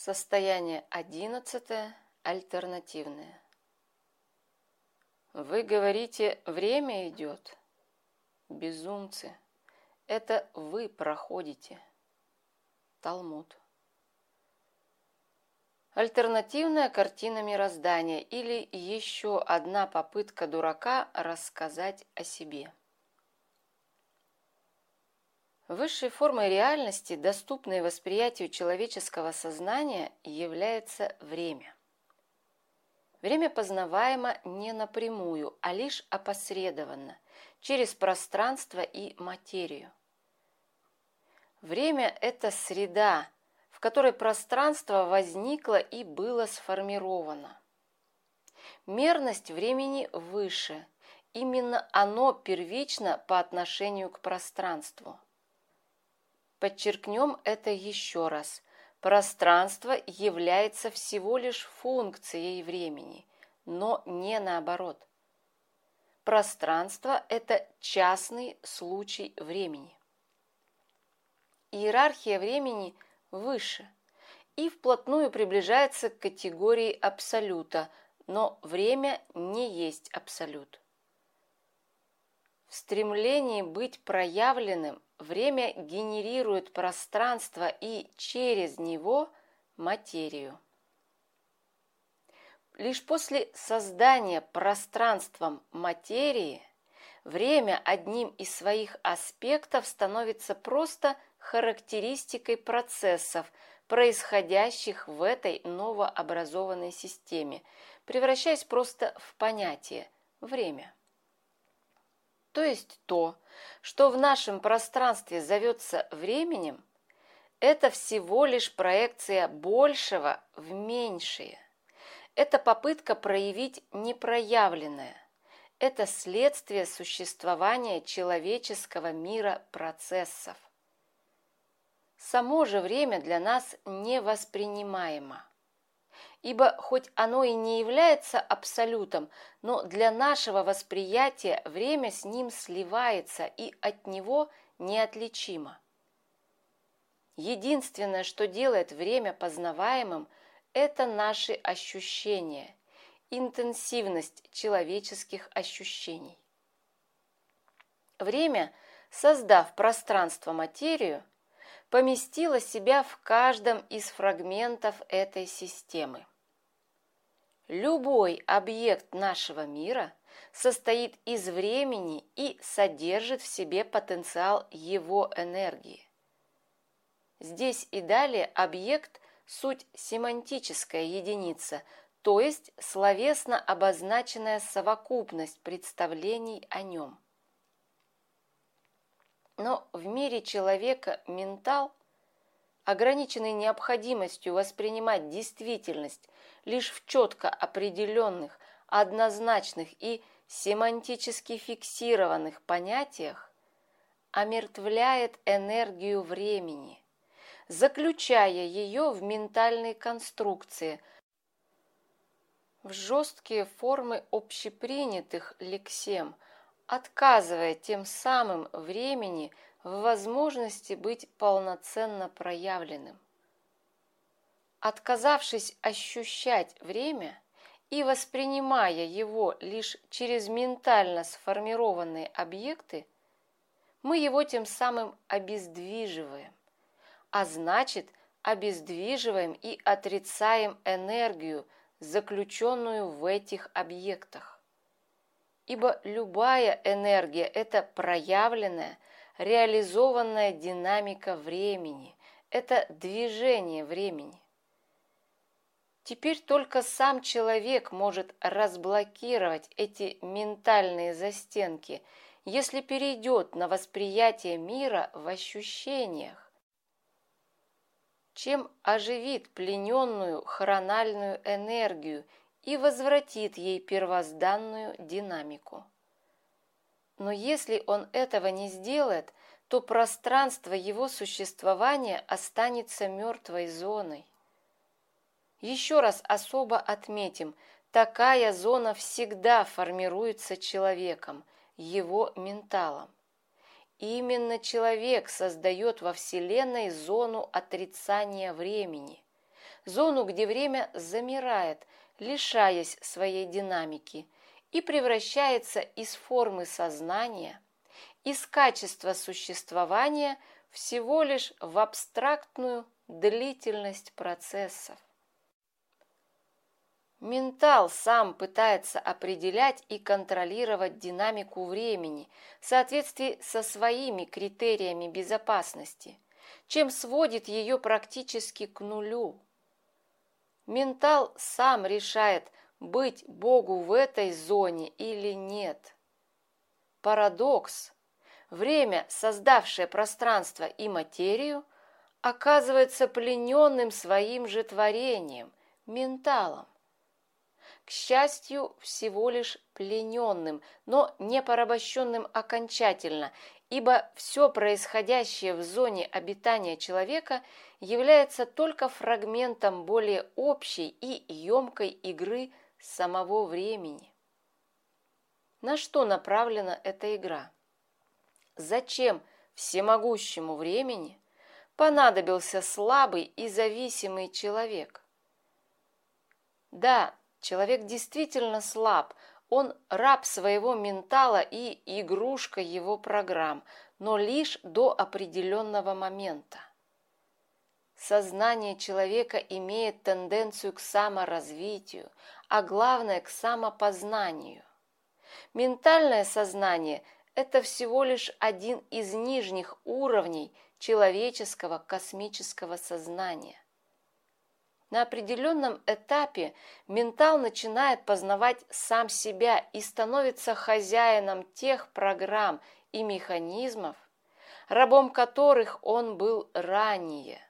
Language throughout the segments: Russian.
Состояние 11. Альтернативное. Вы говорите, время идет? Безумцы. Это вы проходите. Талмуд. Альтернативная картина мироздания или еще одна попытка дурака рассказать о себе. Высшей формой реальности, доступной восприятию человеческого сознания, является время. Время познаваемо не напрямую, а лишь опосредованно, через пространство и материю. Время – это среда, в которой пространство возникло и было сформировано. Мерность времени выше, именно оно первично по отношению к пространству. Подчеркнем это еще раз. Пространство является всего лишь функцией времени, но не наоборот. Пространство – это частный случай времени. Иерархия времени выше и вплотную приближается к категории абсолюта, но время не есть абсолют. В стремлении быть проявленным время генерирует пространство и через него материю. Лишь после создания пространством материи время одним из своих аспектов становится просто характеристикой процессов, происходящих в этой новообразованной системе, превращаясь просто в понятие «время». То есть то, что в нашем пространстве зовется временем, это всего лишь проекция большего в меньшее. Это попытка проявить непроявленное. Это следствие существования человеческого мира процессов. Само же время для нас невоспринимаемо. Ибо хоть оно и не является абсолютом, но для нашего восприятия время с ним сливается и от него неотличимо. Единственное, что делает время познаваемым, это наши ощущения, интенсивность человеческих ощущений. Время, создав пространство-материю, поместила себя в каждом из фрагментов этой системы. Любой объект нашего мира состоит из времени и содержит в себе потенциал его энергии. Здесь и далее объект – суть семантическая единица, то есть словесно обозначенная совокупность представлений о нем. Но в мире человека ментал, ограниченный необходимостью воспринимать действительность лишь в четко определенных, однозначных и семантически фиксированных понятиях, омертвляет энергию времени, заключая ее в ментальные конструкции, в жесткие формы общепринятых лексем, отказывая тем самым времени в возможности быть полноценно проявленным. Отказавшись ощущать время и воспринимая его лишь через ментально сформированные объекты, мы его тем самым обездвиживаем, а значит, обездвиживаем и отрицаем энергию, заключенную в этих объектах. Ибо любая энергия – это проявленная, реализованная динамика времени, это движение времени. Теперь только сам человек может разблокировать эти ментальные застенки, если перейдет на восприятие мира в ощущениях, чем оживит плененную хрональную энергию и возвратит ей первозданную динамику. Но если он этого не сделает, то пространство его существования останется мертвой зоной. Еще раз особо отметим, такая зона всегда формируется человеком, его менталом. Именно человек создает во Вселенной зону отрицания времени, зону, где время замирает, лишаясь своей динамики, и превращается из формы сознания, из качества существования всего лишь в абстрактную длительность процессов. Ментал сам пытается определять и контролировать динамику времени в соответствии со своими критериями безопасности, чем сводит ее практически к нулю. Ментал сам решает, быть Богу в этой зоне или нет. Парадокс. Время, создавшее пространство и материю, оказывается плененным своим же творением, менталом. К счастью, всего лишь плененным, но не порабощенным окончательно, ибо все происходящее в зоне обитания человека является только фрагментом более общей и емкой игры самого времени. На что направлена эта игра? Зачем всемогущему времени понадобился слабый и зависимый человек? Да, человек действительно слаб, он раб своего ментала и игрушка его программ, но лишь до определенного момента. Сознание человека имеет тенденцию к саморазвитию, а главное к самопознанию. Ментальное сознание – это всего лишь один из нижних уровней человеческого космического сознания. На определенном этапе ментал начинает познавать сам себя и становится хозяином тех программ и механизмов, рабом которых он был ранее.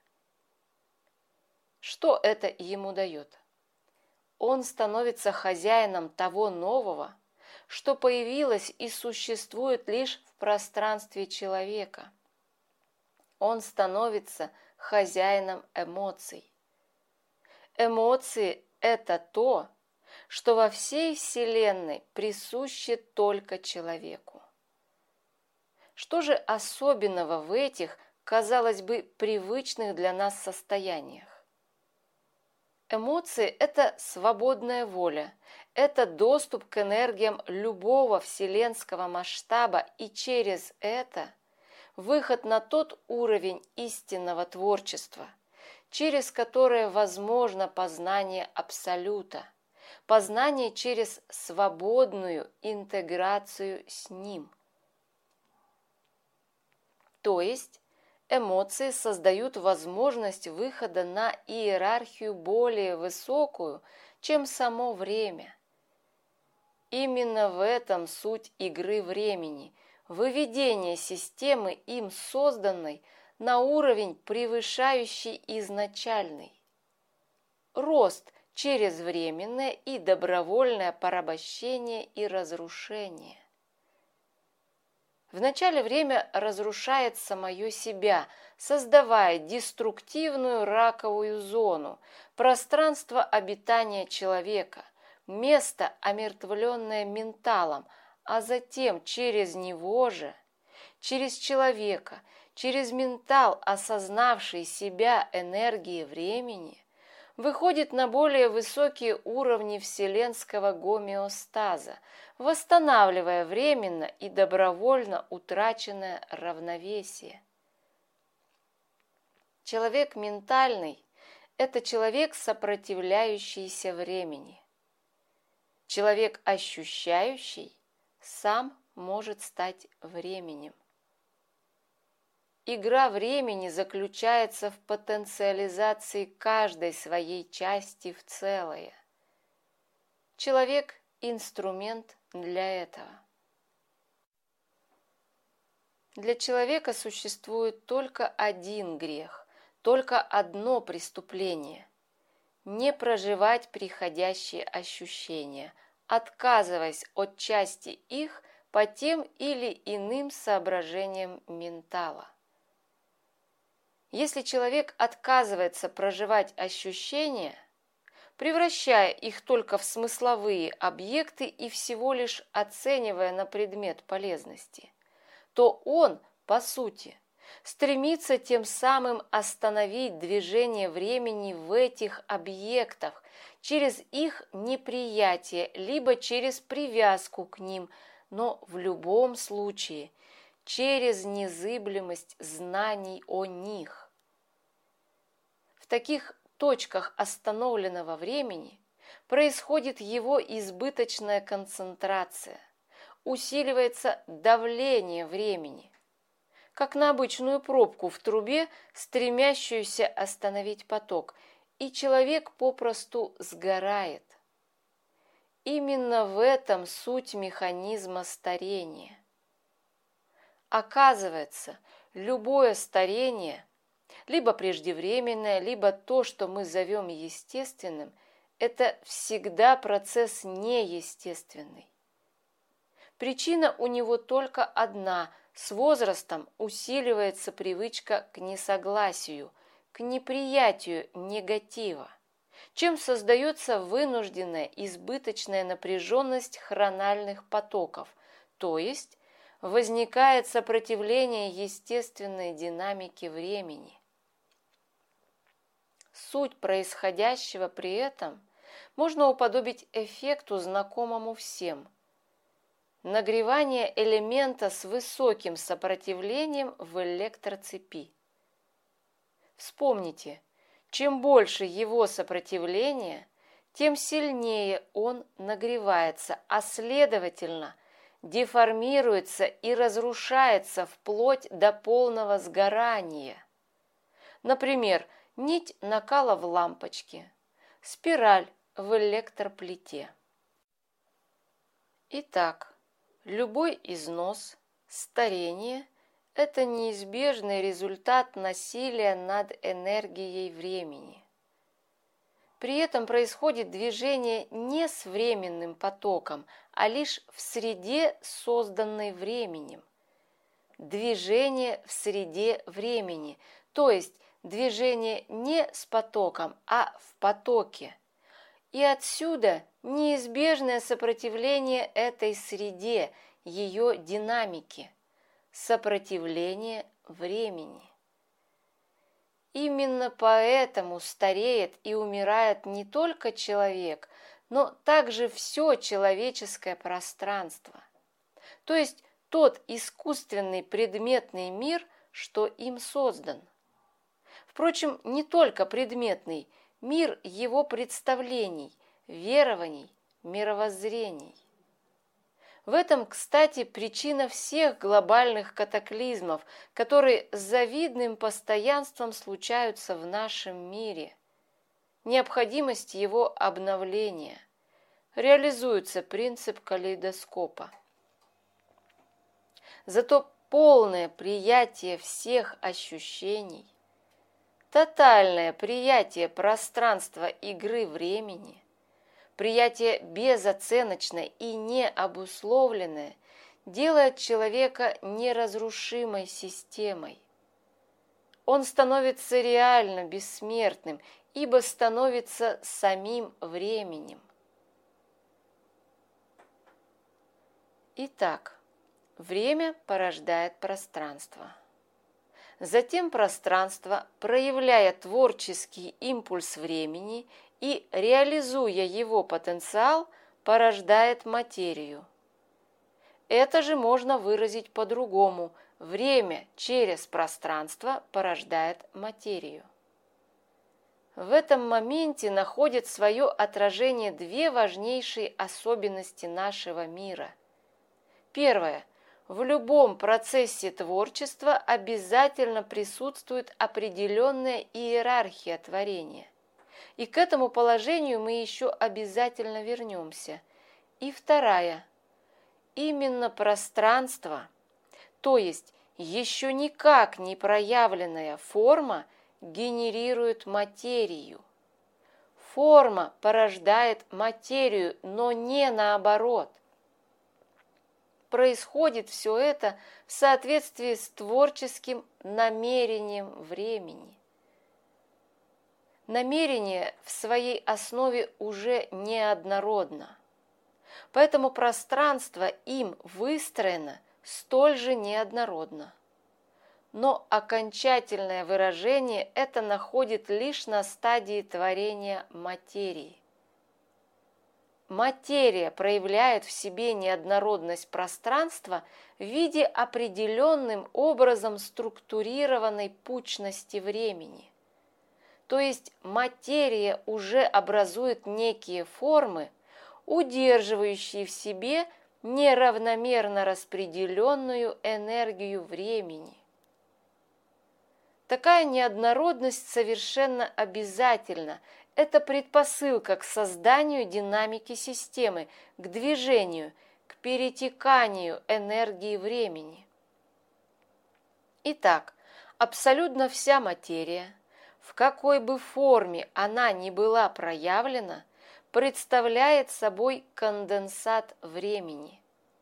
Что это ему дает? Он становится хозяином того нового, что появилось и существует лишь в пространстве человека. Он становится хозяином эмоций. Эмоции – это то, что во всей Вселенной присуще только человеку. Что же особенного в этих, казалось бы, привычных для нас состояниях? Эмоции – это свободная воля, это доступ к энергиям любого вселенского масштаба и через это выход на тот уровень истинного творчества, через которое возможно познание Абсолюта, познание через свободную интеграцию с Ним. То есть эмоции создают возможность выхода на иерархию более высокую, чем само время. Именно в этом суть игры времени, выведение системы им созданной на уровень, превышающий изначальный. Рост через временное и добровольное порабощение и разрушение. Вначале время разрушает самое себя, создавая деструктивную раковую зону, пространство обитания человека, место, омертвленное менталом, а затем через него же, через человека, через ментал, осознавший себя энергии времени, выходит на более высокие уровни вселенского гомеостаза, восстанавливая временно и добровольно утраченное равновесие. Человек ментальный – это человек, сопротивляющийся времени. Человек ощущающий сам может стать временем. Игра времени заключается в потенциализации каждой своей части в целое. Человек – инструмент для этого. Для человека существует только один грех, только одно преступление – не проживать приходящие ощущения, отказываясь от части их по тем или иным соображениям ментала. Если человек отказывается проживать ощущения, превращая их только в смысловые объекты и всего лишь оценивая на предмет полезности, то он, по сути, стремится тем самым остановить движение времени в этих объектах через их неприятие, либо через привязку к ним, но в любом случае через незыблемость знаний о них. В таких точках остановленного времени происходит его избыточная концентрация, усиливается давление времени, как на обычную пробку в трубе, стремящуюся остановить поток, и человек попросту сгорает. Именно в этом суть механизма старения. Оказывается, любое старение, либо преждевременное, либо то, что мы зовем естественным, это всегда процесс неестественный. Причина у него только одна – с возрастом усиливается привычка к несогласию, к неприятию негатива, чем создается вынужденная избыточная напряженность хрональных потоков, то есть возникает сопротивление естественной динамике времени. Суть происходящего при этом можно уподобить эффекту, знакомому всем. Нагревание элемента с высоким сопротивлением в электроцепи. Вспомните, чем больше его сопротивление, тем сильнее он нагревается, а следовательно, деформируется и разрушается вплоть до полного сгорания. Например, нить накала в лампочке, спираль в электроплите. Итак, любой износ, старение – это неизбежный результат насилия над энергией времени. При этом происходит движение не с временным потоком, а лишь в среде, созданной временем. Движение в среде времени, то есть движение не с потоком, а в потоке. И отсюда неизбежное сопротивление этой среде, ее динамике, сопротивление времени. Именно поэтому стареет и умирает не только человек, но также все человеческое пространство, то есть тот искусственный предметный мир, что им создан. Впрочем, не только предметный, мир его представлений, верований, мировоззрений. В этом, кстати, причина всех глобальных катаклизмов, которые с завидным постоянством случаются в нашем мире. Необходимость его обновления. Реализуется принцип калейдоскопа. Зато полное приятие всех ощущений, тотальное приятие пространства игры времени, приятие безоценочное и необусловленное делает человека неразрушимой системой. Он становится реально бессмертным, ибо становится самим временем. Итак, время порождает пространство. Затем пространство, проявляя творческий импульс времени и реализуя его потенциал, порождает материю. Это же можно выразить по-другому. Время через пространство порождает материю. В этом моменте находят свое отражение две важнейшие особенности нашего мира. Первое. В любом процессе творчества обязательно присутствует определенная иерархия творения. И к этому положению мы еще обязательно вернемся. И вторая. Именно пространство, то есть еще никак не проявленная форма, генерирует материю. Форма порождает материю, но не наоборот. Происходит все это в соответствии с творческим намерением времени. Намерение в своей основе уже неоднородно, поэтому пространство им выстроено столь же неоднородно. но окончательное выражение это находит лишь на стадии творения материи. Материя проявляет в себе неоднородность пространства в виде определенным образом структурированной пучности времени. То есть материя уже образует некие формы, удерживающие в себе неравномерно распределенную энергию времени. Такая неоднородность совершенно обязательна. Это предпосылка к созданию динамики системы, к движению, к перетеканию энергии времени. Итак, абсолютно вся материя, в какой бы форме она ни была проявлена, представляет собой конденсат времени.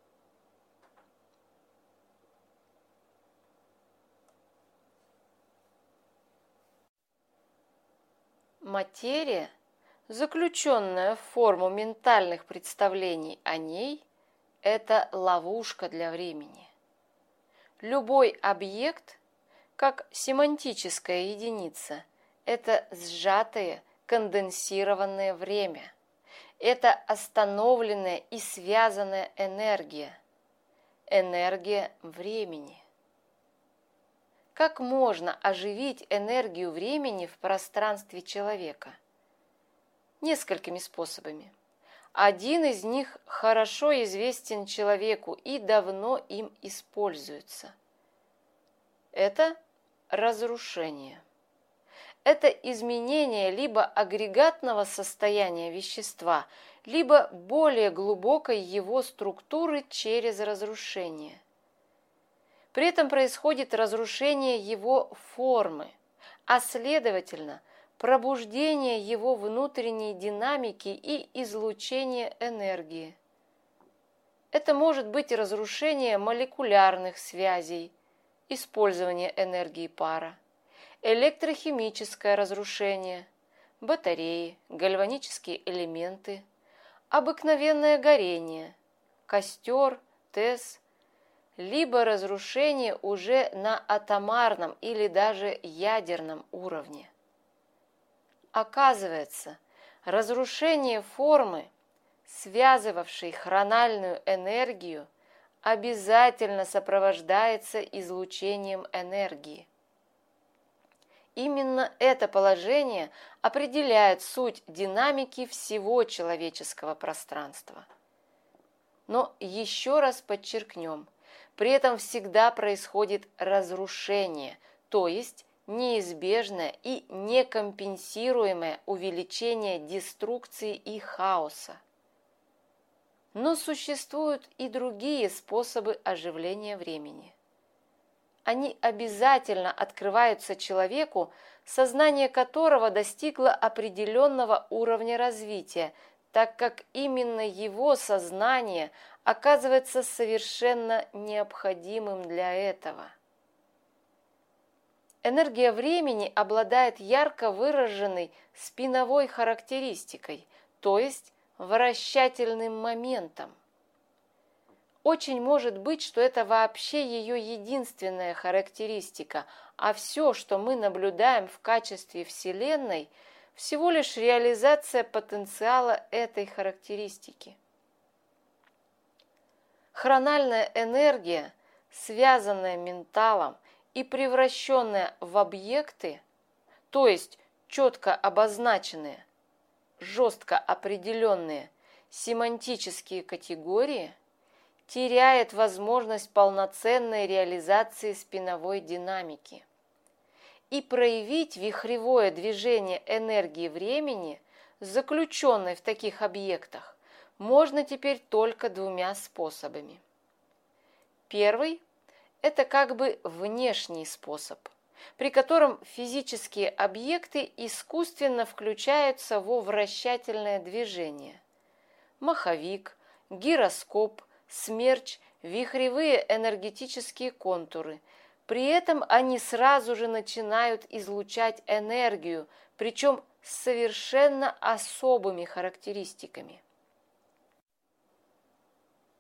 Материя, заключенная в форму ментальных представлений о ней, это ловушка для времени. Любой объект, как семантическая единица, это сжатое, конденсированное время. Это остановленная и связанная энергия. Энергия времени. Как можно оживить энергию времени в пространстве человека? Несколькими способами. Один из них хорошо известен человеку и давно им используется. Это разрушение. Это изменение либо агрегатного состояния вещества, либо более глубокой его структуры через разрушение. При этом происходит разрушение его формы, а следовательно, пробуждение его внутренней динамики и излучение энергии. Это может быть разрушение молекулярных связей, использование энергии пара, электрохимическое разрушение, батареи, гальванические элементы, обыкновенное горение, костер, ТЭС, либо разрушение уже на атомарном или даже ядерном уровне. Оказывается, разрушение формы, связывавшей хрональную энергию, обязательно сопровождается излучением энергии. Именно это положение определяет суть динамики всего человеческого пространства. Но еще раз подчеркнем, при этом всегда происходит разрушение, то есть неизбежное и некомпенсируемое увеличение деструкции и хаоса. Но существуют и другие способы оживления времени. Они обязательно открываются человеку, сознание которого достигло определенного уровня развития, так как именно его сознание оказывается совершенно необходимым для этого. Энергия времени обладает ярко выраженной спиновой характеристикой, то есть вращательным моментом. Очень может быть, что это вообще ее единственная характеристика, а все, что мы наблюдаем в качестве Вселенной, всего лишь реализация потенциала этой характеристики. Хрональная энергия, связанная менталом и превращенная в объекты, то есть четко обозначенные, жестко определенные семантические категории, теряет возможность полноценной реализации спиновой динамики. И проявить вихревое движение энергии времени, заключенной в таких объектах, можно теперь только двумя способами. Первый – это как бы внешний способ, при котором физические объекты искусственно включаются во вращательное движение. Маховик, гироскоп, смерч, вихревые энергетические контуры. При этом они сразу же начинают излучать энергию, причем с совершенно особыми характеристиками.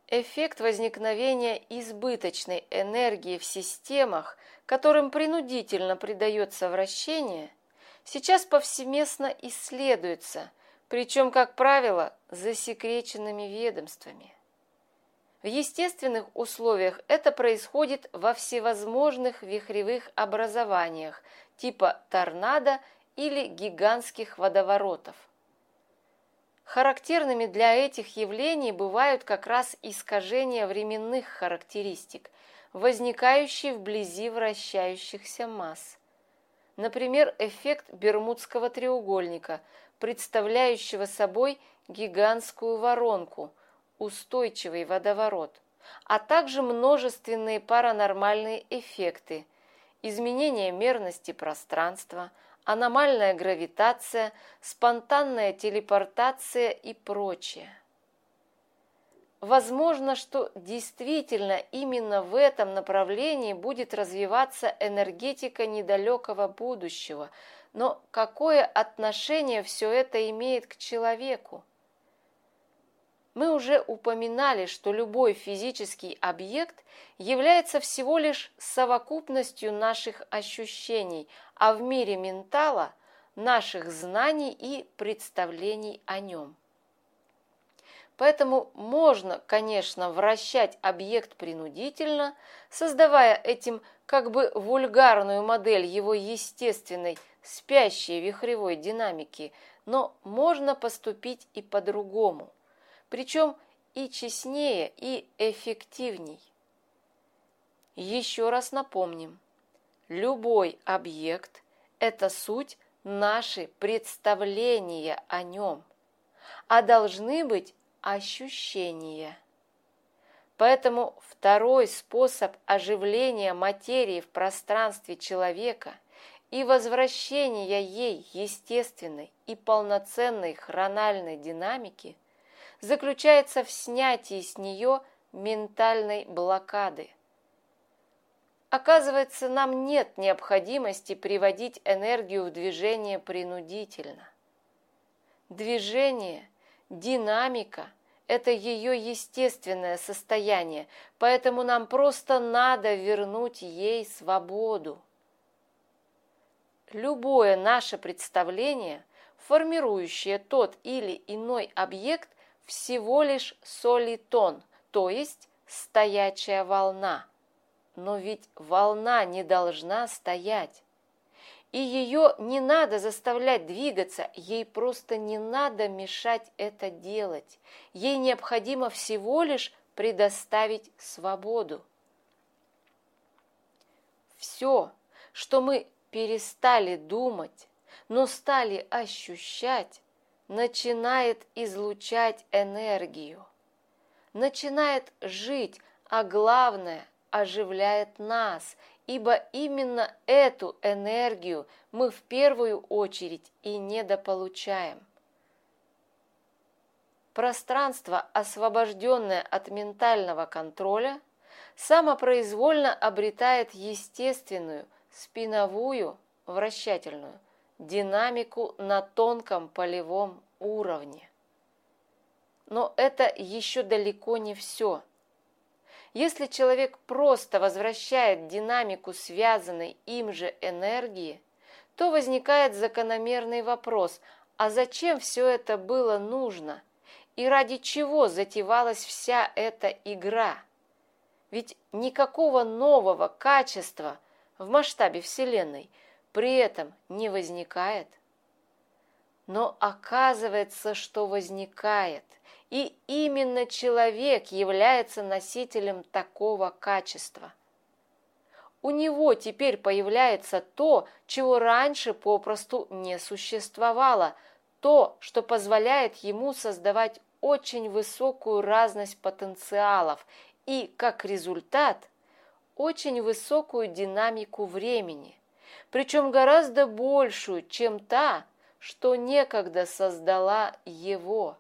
Эффект возникновения избыточной энергии в системах, которым принудительно придается вращение, сейчас повсеместно исследуется, причем, как правило, засекреченными ведомствами. В естественных условиях это происходит во всевозможных вихревых образованиях типа торнадо или гигантских водоворотов. Характерными для этих явлений бывают как раз искажения временных характеристик, возникающие вблизи вращающихся масс. Например, эффект Бермудского треугольника, представляющего собой гигантскую воронку, устойчивый водоворот, а также множественные паранормальные эффекты, изменение мерности пространства, аномальная гравитация, спонтанная телепортация и прочее. Возможно, что действительно именно в этом направлении будет развиваться энергетика недалекого будущего, но какое отношение все это имеет к человеку? Мы уже упоминали, что любой физический объект является всего лишь совокупностью наших ощущений, а в мире ментала – наших знаний и представлений о нем. Поэтому можно, конечно, вращать объект принудительно, создавая этим как бы вульгарную модель его естественной спящей вихревой динамики, но можно поступить и по-другому. Причем и честнее, и эффективней. Еще раз напомним, любой объект – это суть наши представления о нем, а должны быть ощущения. Поэтому второй способ оживления материи в пространстве человека и возвращения ей естественной и полноценной хрональной динамики заключается в снятии с нее ментальной блокады. Оказывается, нам нет необходимости приводить энергию в движение принудительно. Движение, динамика – это ее естественное состояние, поэтому нам просто надо вернуть ей свободу. Любое наше представление, формирующее тот или иной объект, всего лишь солитон, то есть стоячая волна. Но ведь волна не должна стоять. И ее не надо заставлять двигаться, ей просто не надо мешать это делать. Ей необходимо всего лишь предоставить свободу. Все, что мы перестали думать, но стали ощущать, начинает излучать энергию, начинает жить, а главное – оживляет нас, ибо именно эту энергию мы в первую очередь и недополучаем. Пространство, освобожденное от ментального контроля, самопроизвольно обретает естественную, спиновую, вращательную динамику на тонком полевом уровне. Но это еще далеко не все. Если человек просто возвращает динамику связанной им же энергии, то возникает закономерный вопрос: а зачем все это было нужно? И ради чего затевалась вся эта игра? Ведь никакого нового качества в масштабе Вселенной при этом не возникает. Но оказывается, что возникает, и именно человек является носителем такого качества. У него теперь появляется то, чего раньше попросту не существовало, то, что позволяет ему создавать очень высокую разность потенциалов и, как результат, очень высокую динамику времени, причем гораздо большую, чем та, что некогда создала его.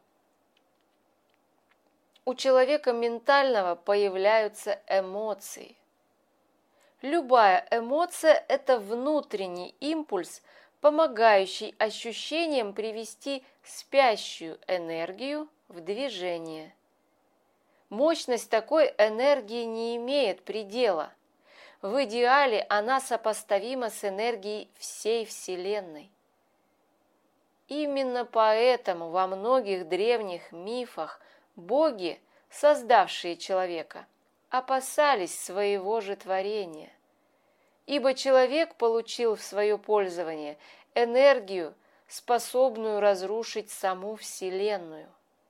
У человека ментального появляются эмоции. Любая эмоция – это внутренний импульс, помогающий ощущениям привести спящую энергию в движение. Мощность такой энергии не имеет предела. В идеале она сопоставима с энергией всей Вселенной. Именно поэтому во многих древних мифах боги, создавшие человека, опасались своего же творения. Ибо человек получил в свое пользование энергию, способную разрушить саму Вселенную.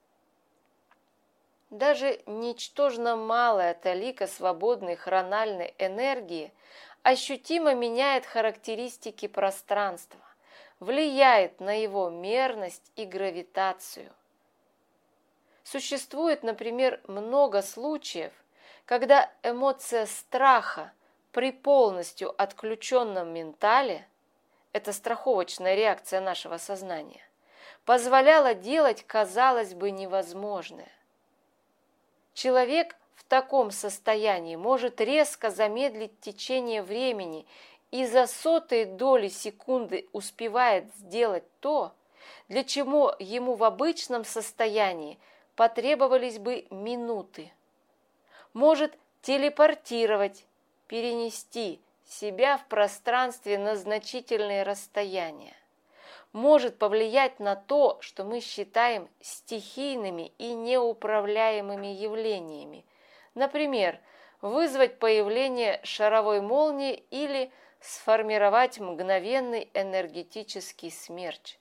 Даже ничтожно малая талика свободной хрональной энергии ощутимо меняет характеристики пространства, влияет на его мерность и гравитацию. Существует, например, много случаев, когда эмоция страха при полностью отключенном ментале, это страховочная реакция нашего сознания, позволяла делать, казалось бы, невозможное. Человек в таком состоянии может резко замедлить течение времени и за сотые доли секунды успевает сделать то, для чего ему в обычном состоянии потребовались бы минуты. Может телепортировать, перенести себя в пространстве на значительные расстояния. Может повлиять на то, что мы считаем стихийными и неуправляемыми явлениями. Например, вызвать появление шаровой молнии или сформировать мгновенный энергетический смерч.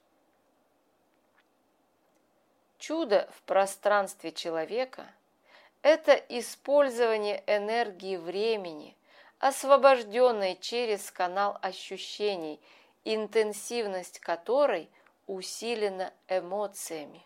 Чудо в пространстве человека – это использование энергии времени, освобожденной через канал ощущений, интенсивность которой усилена эмоциями.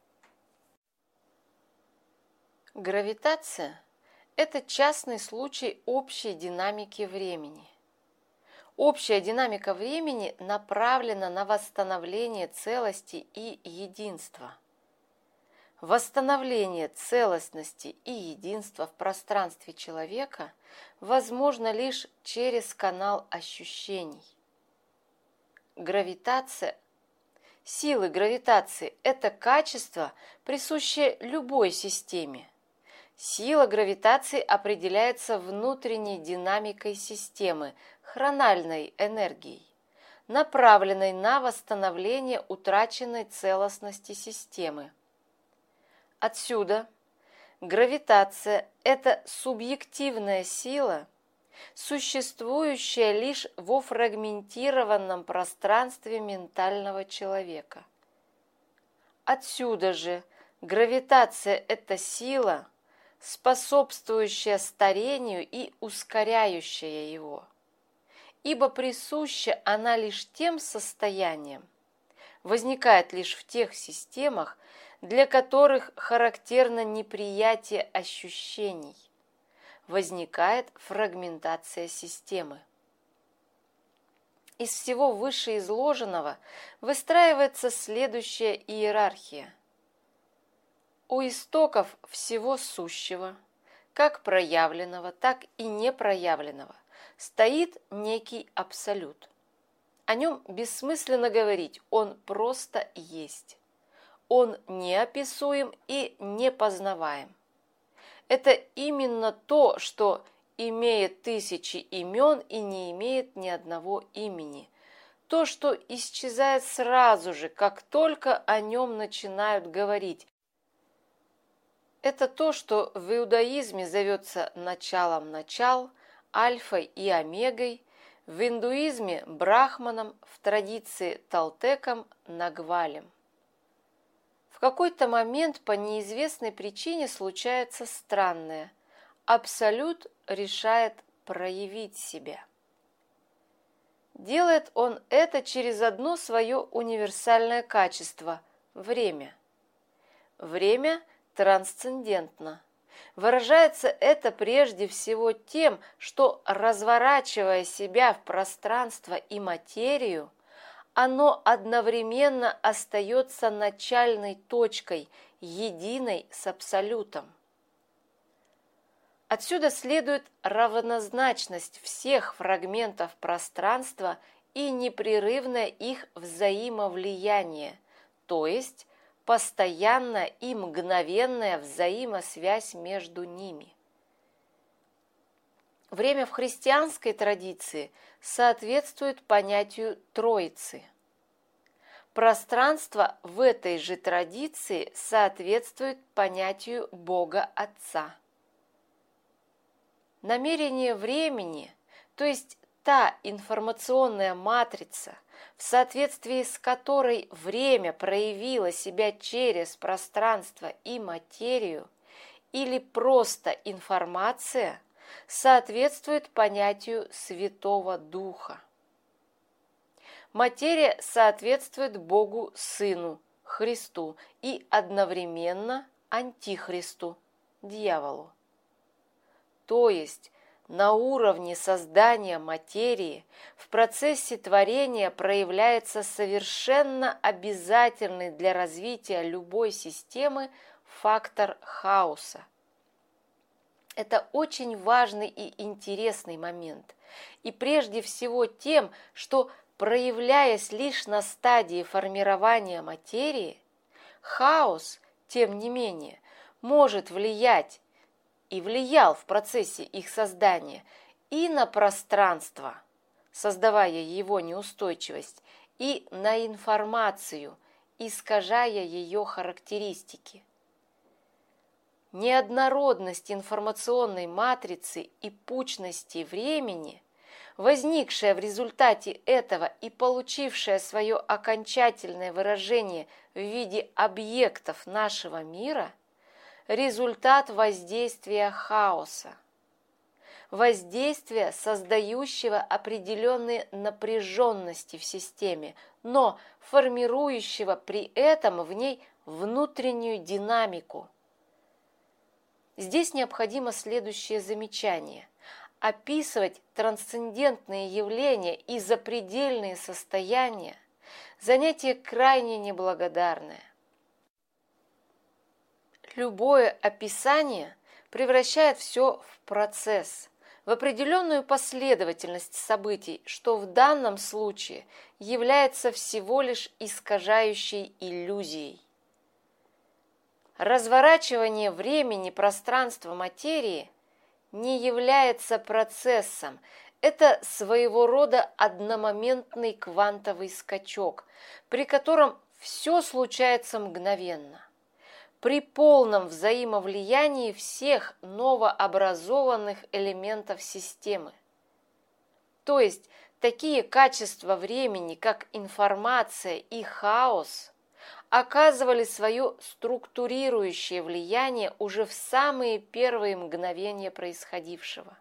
Гравитация – это частный случай общей динамики времени. Общая динамика времени направлена на восстановление целости и единства. Восстановление целостности и единства в пространстве человека возможно лишь через канал ощущений. Силы гравитации – это качество, присущее любой системе. Сила гравитации определяется внутренней динамикой системы, хрональной энергией, направленной на восстановление утраченной целостности системы. Отсюда гравитация – это субъективная сила, существующая лишь во фрагментированном пространстве ментального человека. Отсюда же гравитация – это сила, способствующая старению и ускоряющая его, ибо присуща она лишь тем состояниям, возникает лишь в тех системах, для которых характерно неприятие ощущений. Возникает фрагментация системы. Из всего вышеизложенного выстраивается следующая иерархия. У истоков всего сущего, как проявленного, так и непроявленного, стоит некий абсолют. О нем бессмысленно говорить, он просто есть. Он неописуем и непознаваем. Это именно то, что имеет тысячи имен и не имеет ни одного имени. То, что исчезает сразу же, как только о нем начинают говорить. Это то, что в иудаизме зовется началом начал, альфой и омегой, в индуизме – брахманом, в традиции толтеком – нагвалем. В какой-то момент по неизвестной причине случается странное. Абсолют решает проявить себя. Делает он это через одно свое универсальное качество – время. Время трансцендентно. Выражается это прежде всего тем, что, разворачивая себя в пространство и материю, оно одновременно остается начальной точкой, единой с Абсолютом. Отсюда следует равнозначность всех фрагментов пространства и непрерывное их взаимовлияние, то есть постоянная и мгновенная взаимосвязь между ними. Время в христианской традиции соответствует понятию Троицы. Пространство в этой же традиции соответствует понятию Бога Отца. Намерение времени, то есть та информационная матрица, в соответствии с которой время проявило себя через пространство и материю, или просто информация, соответствует понятию Святого Духа. Материя соответствует Богу Сыну, Христу, и одновременно Антихристу, дьяволу. То есть на уровне создания материи в процессе творения проявляется совершенно обязательный для развития любой системы фактор хаоса. Это очень важный и интересный момент, и прежде всего тем, что, проявляясь лишь на стадии формирования материи, хаос, тем не менее, может влиять и влиял в процессе их создания и на пространство, создавая его неустойчивость, и на информацию, искажая ее характеристики. Неоднородность информационной матрицы и пучности времени, возникшая в результате этого и получившая свое окончательное выражение в виде объектов нашего мира, результат воздействия хаоса, воздействия, создающего определенные напряженности в системе, но формирующего при этом в ней внутреннюю динамику. Здесь необходимо следующее замечание. Описывать трансцендентные явления и запредельные состояния – занятие крайне неблагодарное. Любое описание превращает все в процесс, в определенную последовательность событий, что в данном случае является всего лишь искажающей иллюзией. Разворачивание времени, пространства, материи не является процессом. Это своего рода одномоментный квантовый скачок, при котором все случается мгновенно, при полном взаимовлиянии всех новообразованных элементов системы. То есть такие качества времени, как информация и хаос, оказывали свое структурирующее влияние уже в самые первые мгновения происходившего.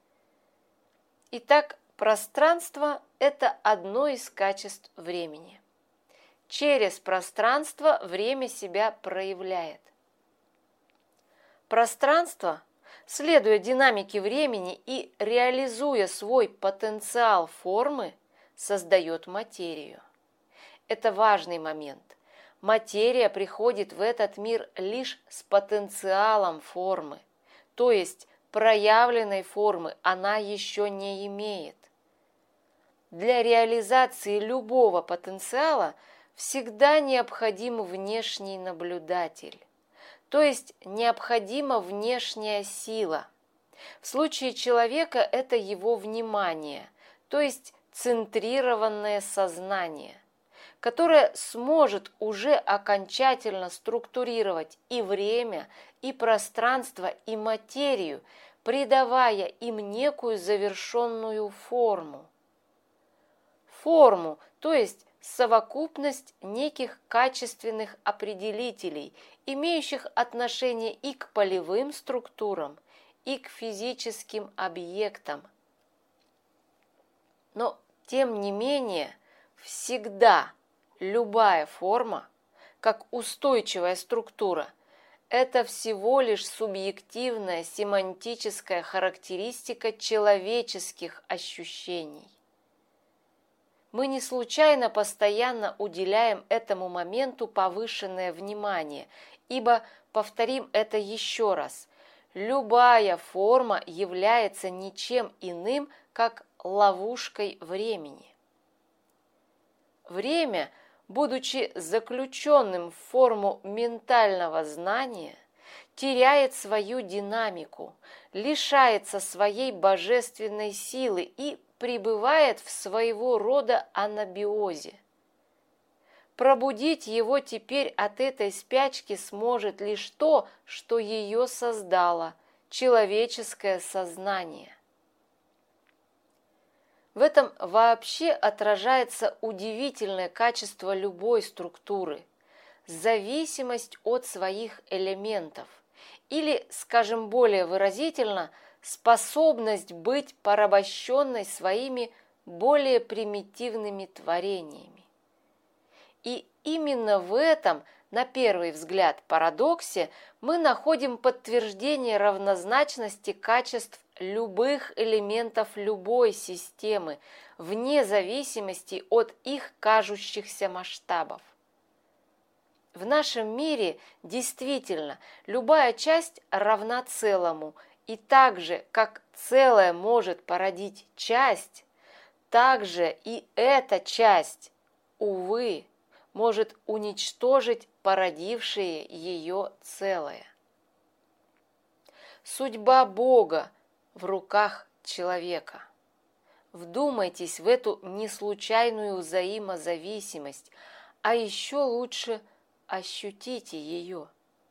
Итак, пространство – это одно из качеств времени. Через пространство время себя проявляет. Пространство, следуя динамике времени и реализуя свой потенциал формы, создает материю. Это важный момент. Материя приходит в этот мир лишь с потенциалом формы, то есть проявленной формы она еще не имеет. Для реализации любого потенциала всегда необходим внешний наблюдатель, то есть необходима внешняя сила. В случае человека это его внимание, то есть центрированное сознание, которое сможет уже окончательно структурировать и время, и пространство, и материю, придавая им некую завершенную форму. Форму, то есть совокупность неких качественных определителей, имеющих отношение и к полевым структурам, и к физическим объектам. Но, тем не менее, всегда любая форма, как устойчивая структура, это всего лишь субъективная семантическая характеристика человеческих ощущений. Мы не случайно постоянно уделяем этому моменту повышенное внимание, ибо, повторим это еще раз, любая форма является ничем иным, как ловушкой времени. Время, будучи заключенным в форму ментального знания, теряет свою динамику, лишается своей божественной силы и пребывает в своего рода анабиозе. Пробудить его теперь от этой спячки сможет лишь то, что ее создало – человеческое сознание. В этом вообще отражается удивительное качество любой структуры – зависимость от своих элементов, или, скажем более выразительно, способность быть порабощенной своими более примитивными творениями. И именно в этом, на первый взгляд, парадоксе мы находим подтверждение равнозначности качеств любых элементов любой системы, вне зависимости от их кажущихся масштабов. В нашем мире действительно любая часть равна целому, и так же, как целое может породить часть, так же и эта часть, увы, может уничтожить породившее ее целое. Судьба Бога в руках человека. Вдумайтесь в эту неслучайную взаимозависимость, а еще лучше ощутите ее.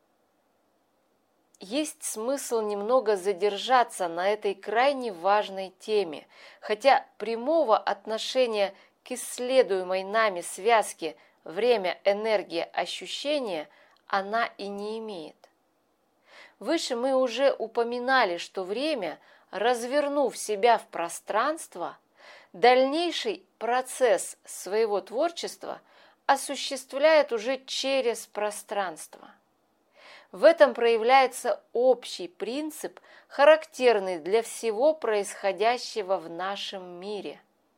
Есть смысл немного задержаться на этой крайне важной теме, хотя прямого отношения к исследуемой нами связке время, энергия, ощущение она и не имеет. Выше мы уже упоминали, что время, развернув себя в пространство, дальнейший процесс своего творчества осуществляет уже через пространство. В этом проявляется общий принцип, характерный для всего происходящего в нашем мире.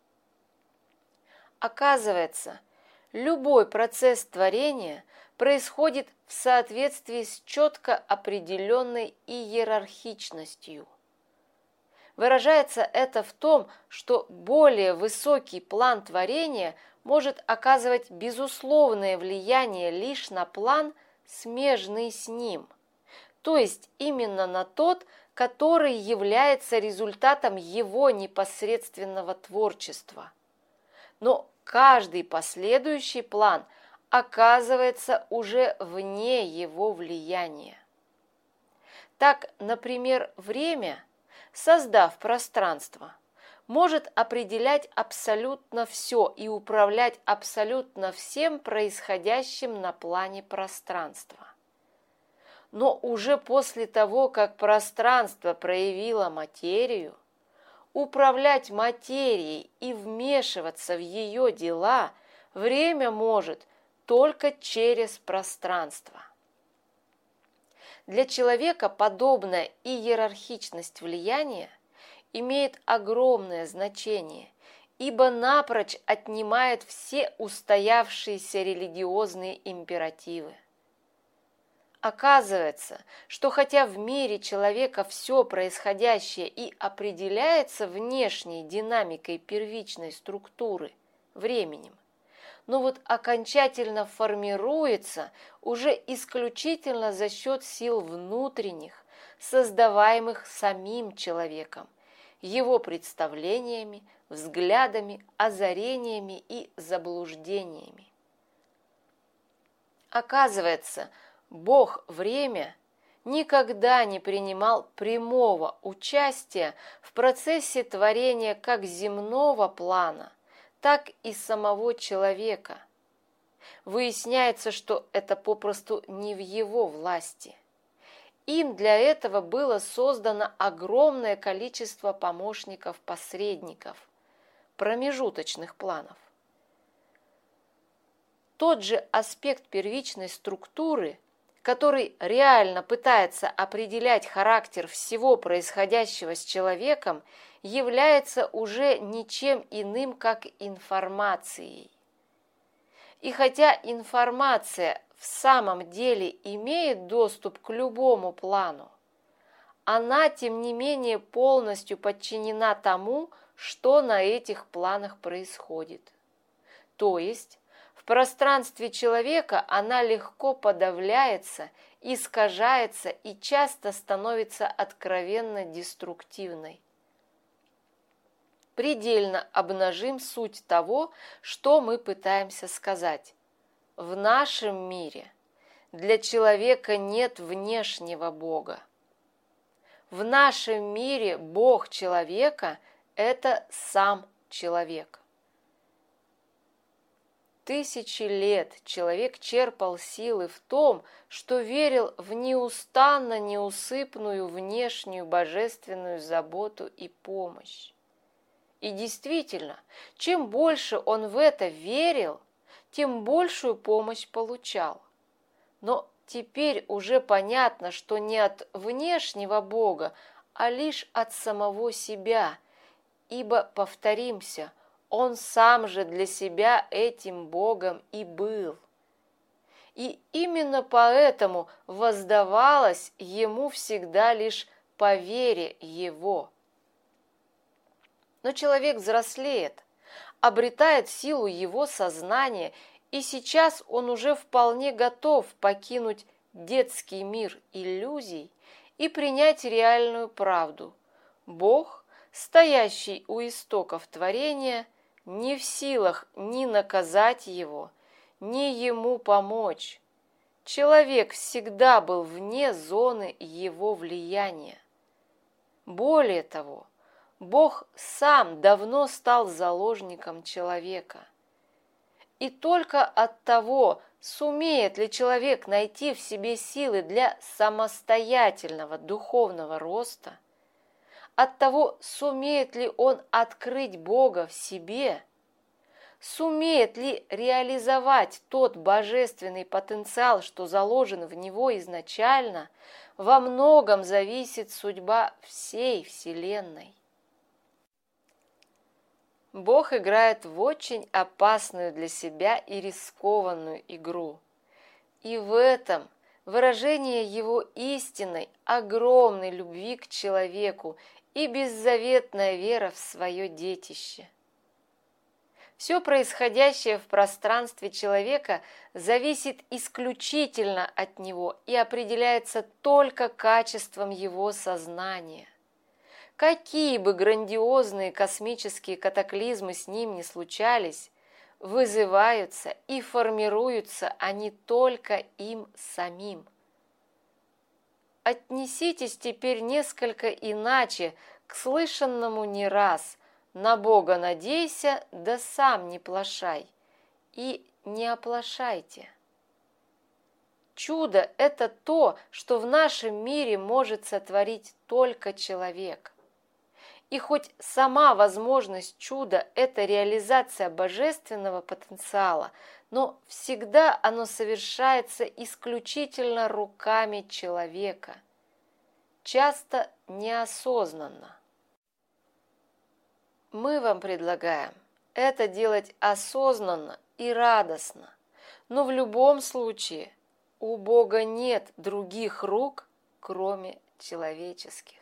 Оказывается, любой процесс творения происходит в соответствии с четко определенной иерархичностью. Выражается это в том, что более высокий план творения может оказывать безусловное влияние лишь на план, смежный с ним, то есть именно на тот, который является результатом его непосредственного творчества. Но каждый последующий план оказывается уже вне его влияния. Так, например, время, создав пространство, может определять абсолютно все и управлять абсолютно всем происходящим на плане пространства. Но уже после того, как пространство проявило материю, управлять материей и вмешиваться в ее дела время может только через пространство. Для человека подобная иерархичность влияния имеет огромное значение, ибо напрочь отнимает все устоявшиеся религиозные императивы. Оказывается, что хотя в мире человека все происходящее и определяется внешней динамикой первичной структуры, временем, но вот окончательно формируется уже исключительно за счет сил внутренних, создаваемых самим человеком, его представлениями, взглядами, озарениями и заблуждениями. Оказывается, Бог-время никогда не принимал прямого участия в процессе творения как земного плана, так и самого человека. Выясняется, что это попросту не в его власти. Им для этого было создано огромное количество помощников-посредников, промежуточных планов. Тот же аспект первичной структуры, который реально пытается определять характер всего происходящего с человеком, является уже ничем иным, как информацией. И хотя информация в самом деле имеет доступ к любому плану, она, тем не менее, полностью подчинена тому, что на этих планах происходит. То есть, в В пространстве человека она легко подавляется, искажается и часто становится откровенно деструктивной. Предельно обнажим суть того, что мы пытаемся сказать. В нашем мире для человека нет внешнего Бога. В нашем мире Бог человека – это сам человек. Тысячи лет человек черпал силы в том, что верил в неустанно неусыпную внешнюю божественную заботу и помощь. И действительно, чем больше он в это верил, тем большую помощь получал. Но теперь уже понятно, что не от внешнего Бога, а лишь от самого себя, ибо, повторимся, он сам же для себя этим Богом и был. И именно поэтому воздавалось ему всегда лишь по вере его. Но человек взрослеет, обретает силу его сознания, и сейчас он уже вполне готов покинуть детский мир иллюзий и принять реальную правду. Бог, стоящий у истоков творения, не в силах ни наказать его, ни ему помочь. Человек всегда был вне зоны его влияния. Более того, Бог сам давно стал заложником человека. И только от того, сумеет ли человек найти в себе силы для самостоятельного духовного роста, от того, сумеет ли он открыть Бога в себе, сумеет ли реализовать тот божественный потенциал, что заложен в него изначально, во многом зависит судьба всей Вселенной. Бог играет в очень опасную для себя и рискованную игру. И в этом выражение его истинной, огромной любви к человеку и беззаветная вера в свое детище. Все происходящее в пространстве человека зависит исключительно от него и определяется только качеством его сознания. Какие бы грандиозные космические катаклизмы с ним ни случались, вызываются и формируются они только им самим. Отнеситесь теперь несколько иначе к слышанному не раз: «На Бога надейся, да сам не плашай», и не оплошайте. Чудо – это то, что в нашем мире может сотворить только человек. И хоть сама возможность чуда – это реализация божественного потенциала, но всегда оно совершается исключительно руками человека, часто неосознанно. Мы вам предлагаем это делать осознанно и радостно, но в любом случае у Бога нет других рук, кроме человеческих.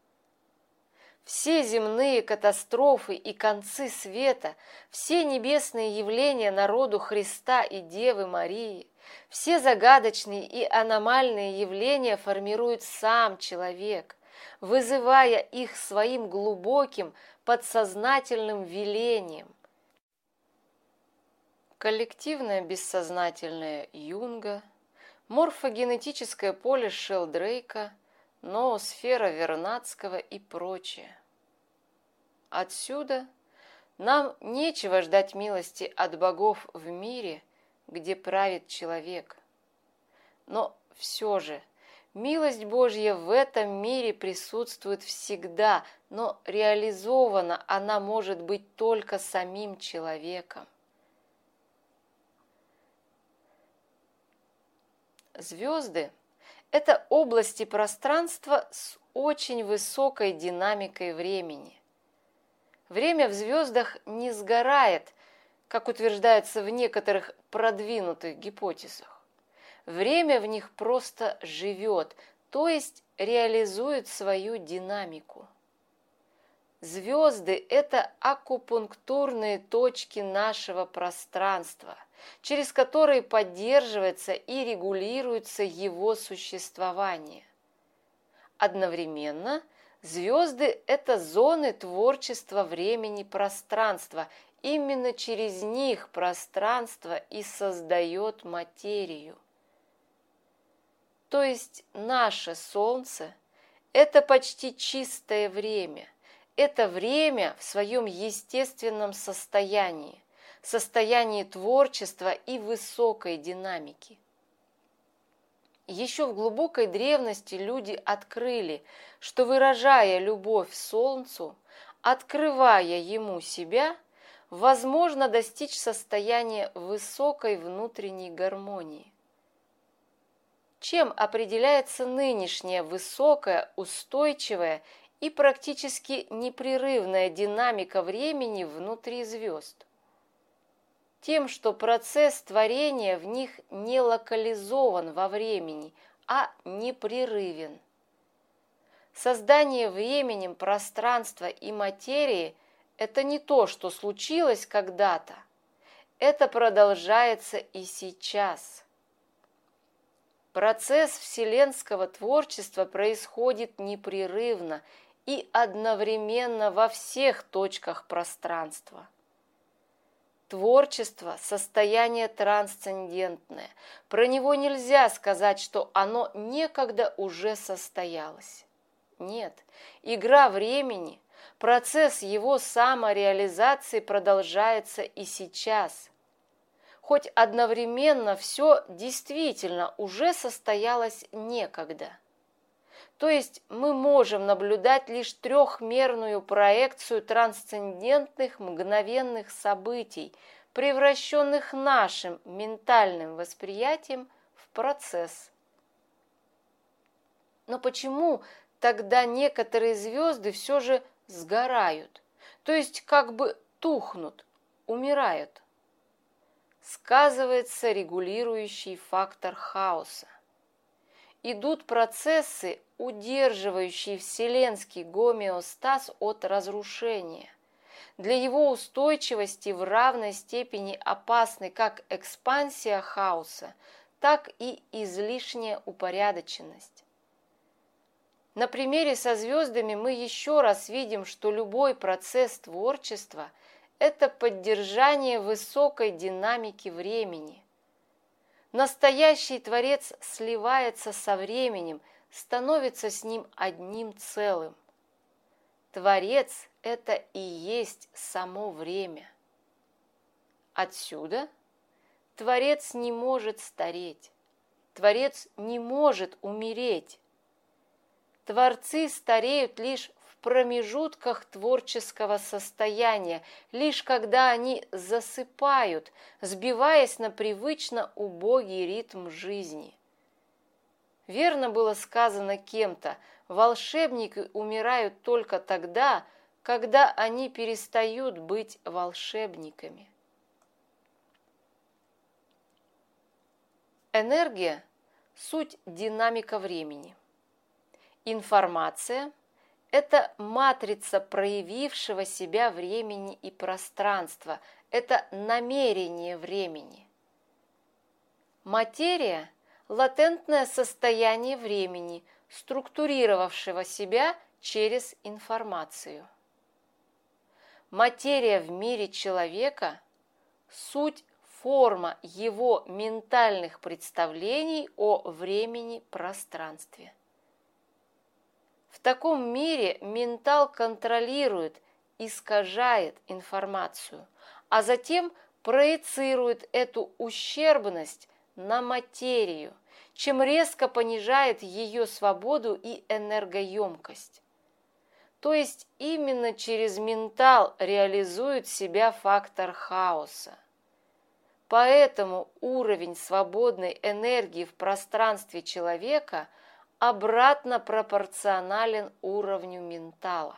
Все земные катастрофы и концы света, все небесные явления народу Христа и Девы Марии, все загадочные и аномальные явления формирует сам человек, вызывая их своим глубоким подсознательным велением. Коллективное бессознательное Юнга, морфогенетическое поле Шелдрейка, ноосфера Вернадского и прочее. Отсюда нам нечего ждать милости от богов в мире, где правит человек. Но все же милость Божья в этом мире присутствует всегда, но реализована она может быть только самим человеком. Звезды – это области пространства с очень высокой динамикой времени. Время в звездах не сгорает, как утверждается в некоторых продвинутых гипотезах. Время в них просто живет, то есть реализует свою динамику. Звезды – это акупунктурные точки нашего пространства, через которые поддерживается и регулируется его существование. Одновременно звезды – это зоны творчества времени-пространства. Именно через них пространство и создает материю. То есть наше Солнце – это почти чистое время. Это время в своем естественном состоянии творчества и высокой динамики. Еще в глубокой древности люди открыли, что, выражая любовь Солнцу, открывая ему себя, возможно достичь состояния высокой внутренней гармонии. Чем определяется нынешняя высокая, устойчивая и практически непрерывная динамика времени внутри звезд? Тем, что процесс творения в них не локализован во времени, а непрерывен. Создание временем пространства и материи – это не то, что случилось когда-то. Это продолжается и сейчас. Процесс вселенского творчества происходит непрерывно и одновременно во всех точках пространства. Творчество – состояние трансцендентное. Про него нельзя сказать, что оно некогда уже состоялось. Нет, игра времени, процесс его самореализации продолжается и сейчас. Хоть одновременно все действительно уже состоялось некогда. То есть мы можем наблюдать лишь трехмерную проекцию трансцендентных мгновенных событий, превращенных нашим ментальным восприятием в процесс. Но почему тогда некоторые звезды все же сгорают, то есть как бы тухнут, умирают? Сказывается регулирующий фактор хаоса. Идут процессы, удерживающие вселенский гомеостаз от разрушения. Для его устойчивости в равной степени опасны как экспансия хаоса, так и излишняя упорядоченность. На примере со звездами мы еще раз видим, что любой процесс творчества – это поддержание высокой динамики времени. Настоящий Творец сливается со временем, становится с ним одним целым. Творец – это и есть само время. Отсюда Творец не может стареть, Творец не может умереть. Творцы стареют лишь в промежутках творческого состояния, лишь когда они засыпают, сбиваясь на привычно убогий ритм жизни. Верно было сказано кем-то: волшебники умирают только тогда, когда они перестают быть волшебниками. Энергия – суть динамика времени. Информация – это матрица проявившего себя времени и пространства, это намерение времени. Материя – латентное состояние времени, структурировавшего себя через информацию. Материя в мире человека – суть, форма его ментальных представлений о времени-пространстве. В таком мире ментал контролирует, искажает информацию, а затем проецирует эту ущербность на материю, чем резко понижает ее свободу и энергоемкость. То есть именно через ментал реализует себя фактор хаоса. Поэтому уровень свободной энергии в пространстве человека обратно пропорционален уровню ментала.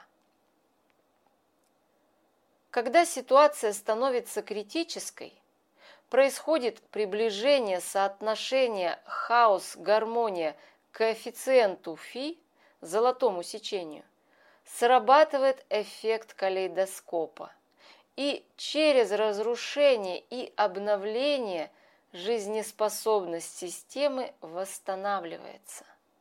Когда ситуация становится критической, происходит приближение соотношения хаос-гармония к коэффициенту Фи, золотому сечению, срабатывает эффект калейдоскопа, и через разрушение и обновление жизнеспособность системы восстанавливается.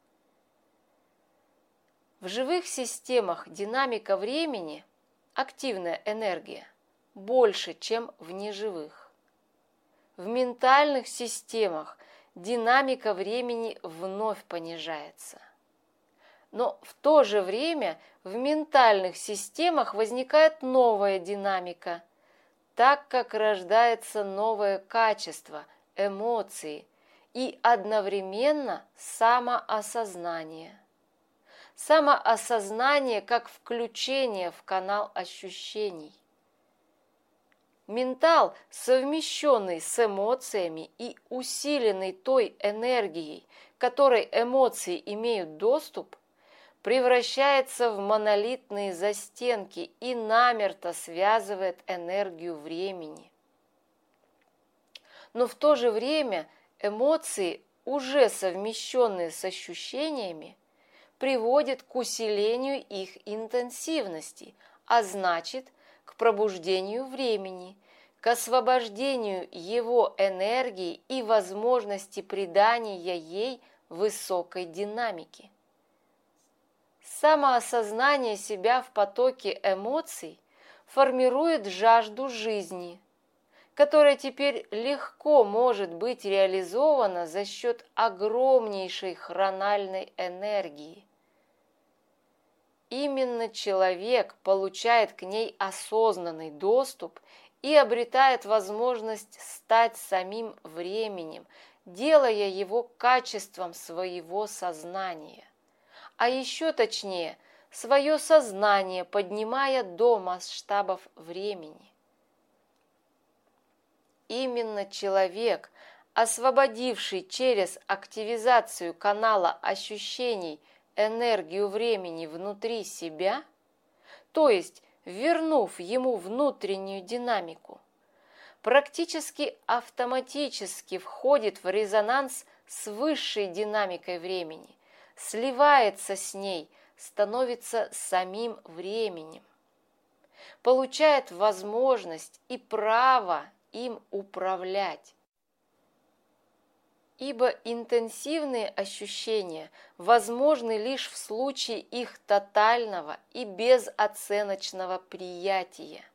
В живых системах динамика времени, активная энергия, больше, чем в неживых. В ментальных системах динамика времени вновь понижается. Но в то же время в ментальных системах возникает новая динамика, так как рождается новое качество, эмоции и одновременно самоосознание. Самоосознание как включение в канал ощущений. Ментал, совмещенный с эмоциями и усиленный той энергией, которой эмоции имеют доступ, превращается в монолитные застенки и намертво связывает энергию времени. Но в то же время эмоции, уже совмещенные с ощущениями, приводят к усилению их интенсивности, а значит, к пробуждению времени, к освобождению его энергии и возможности придания ей высокой динамики. Самоосознание себя в потоке эмоций формирует жажду жизни, которая теперь легко может быть реализована за счет огромнейшей хрональной энергии. Именно человек получает к ней осознанный доступ и обретает возможность стать самим временем, делая его качеством своего сознания. А еще точнее, свое сознание поднимая до масштабов времени. Именно человек, освободивший через активизацию канала ощущений энергию времени внутри себя, то есть вернув ему внутреннюю динамику, практически автоматически входит в резонанс с высшей динамикой времени, сливается с ней, становится самим временем, получает возможность и право им управлять. Ибо интенсивные ощущения возможны лишь в случае их тотального и безоценочного приятия.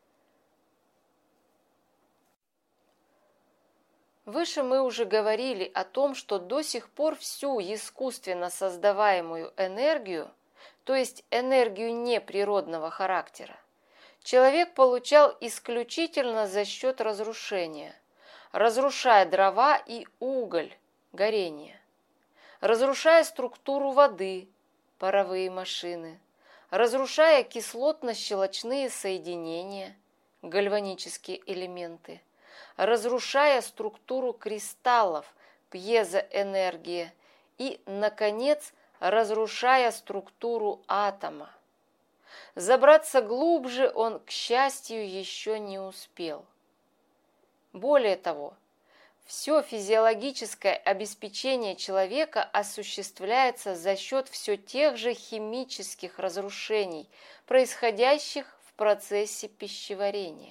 Выше мы уже говорили о том, что до сих пор всю искусственно создаваемую энергию, то есть энергию неприродного характера, человек получал исключительно за счет разрушения, разрушая дрова и уголь, горение, разрушая структуру воды, паровые машины, разрушая кислотно-щелочные соединения, гальванические элементы, разрушая структуру кристаллов, пьезоэнергия и, наконец, разрушая структуру атома. Забраться глубже он, к счастью, еще не успел. Более того, все физиологическое обеспечение человека осуществляется за счет все тех же химических разрушений, происходящих в процессе пищеварения.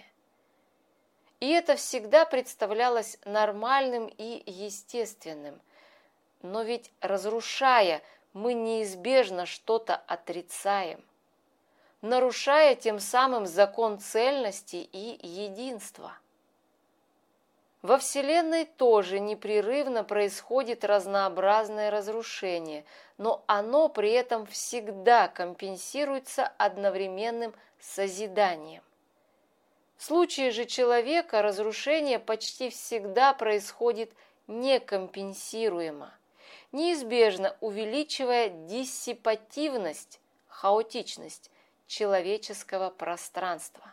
И это всегда представлялось нормальным и естественным. Но ведь, разрушая, мы неизбежно что-то отрицаем, нарушая тем самым закон цельности и единства. Во Вселенной тоже непрерывно происходит разнообразное разрушение, но оно при этом всегда компенсируется одновременным созиданием. В случае же человека разрушение почти всегда происходит некомпенсируемо, неизбежно увеличивая диссипативность, хаотичность человеческого пространства.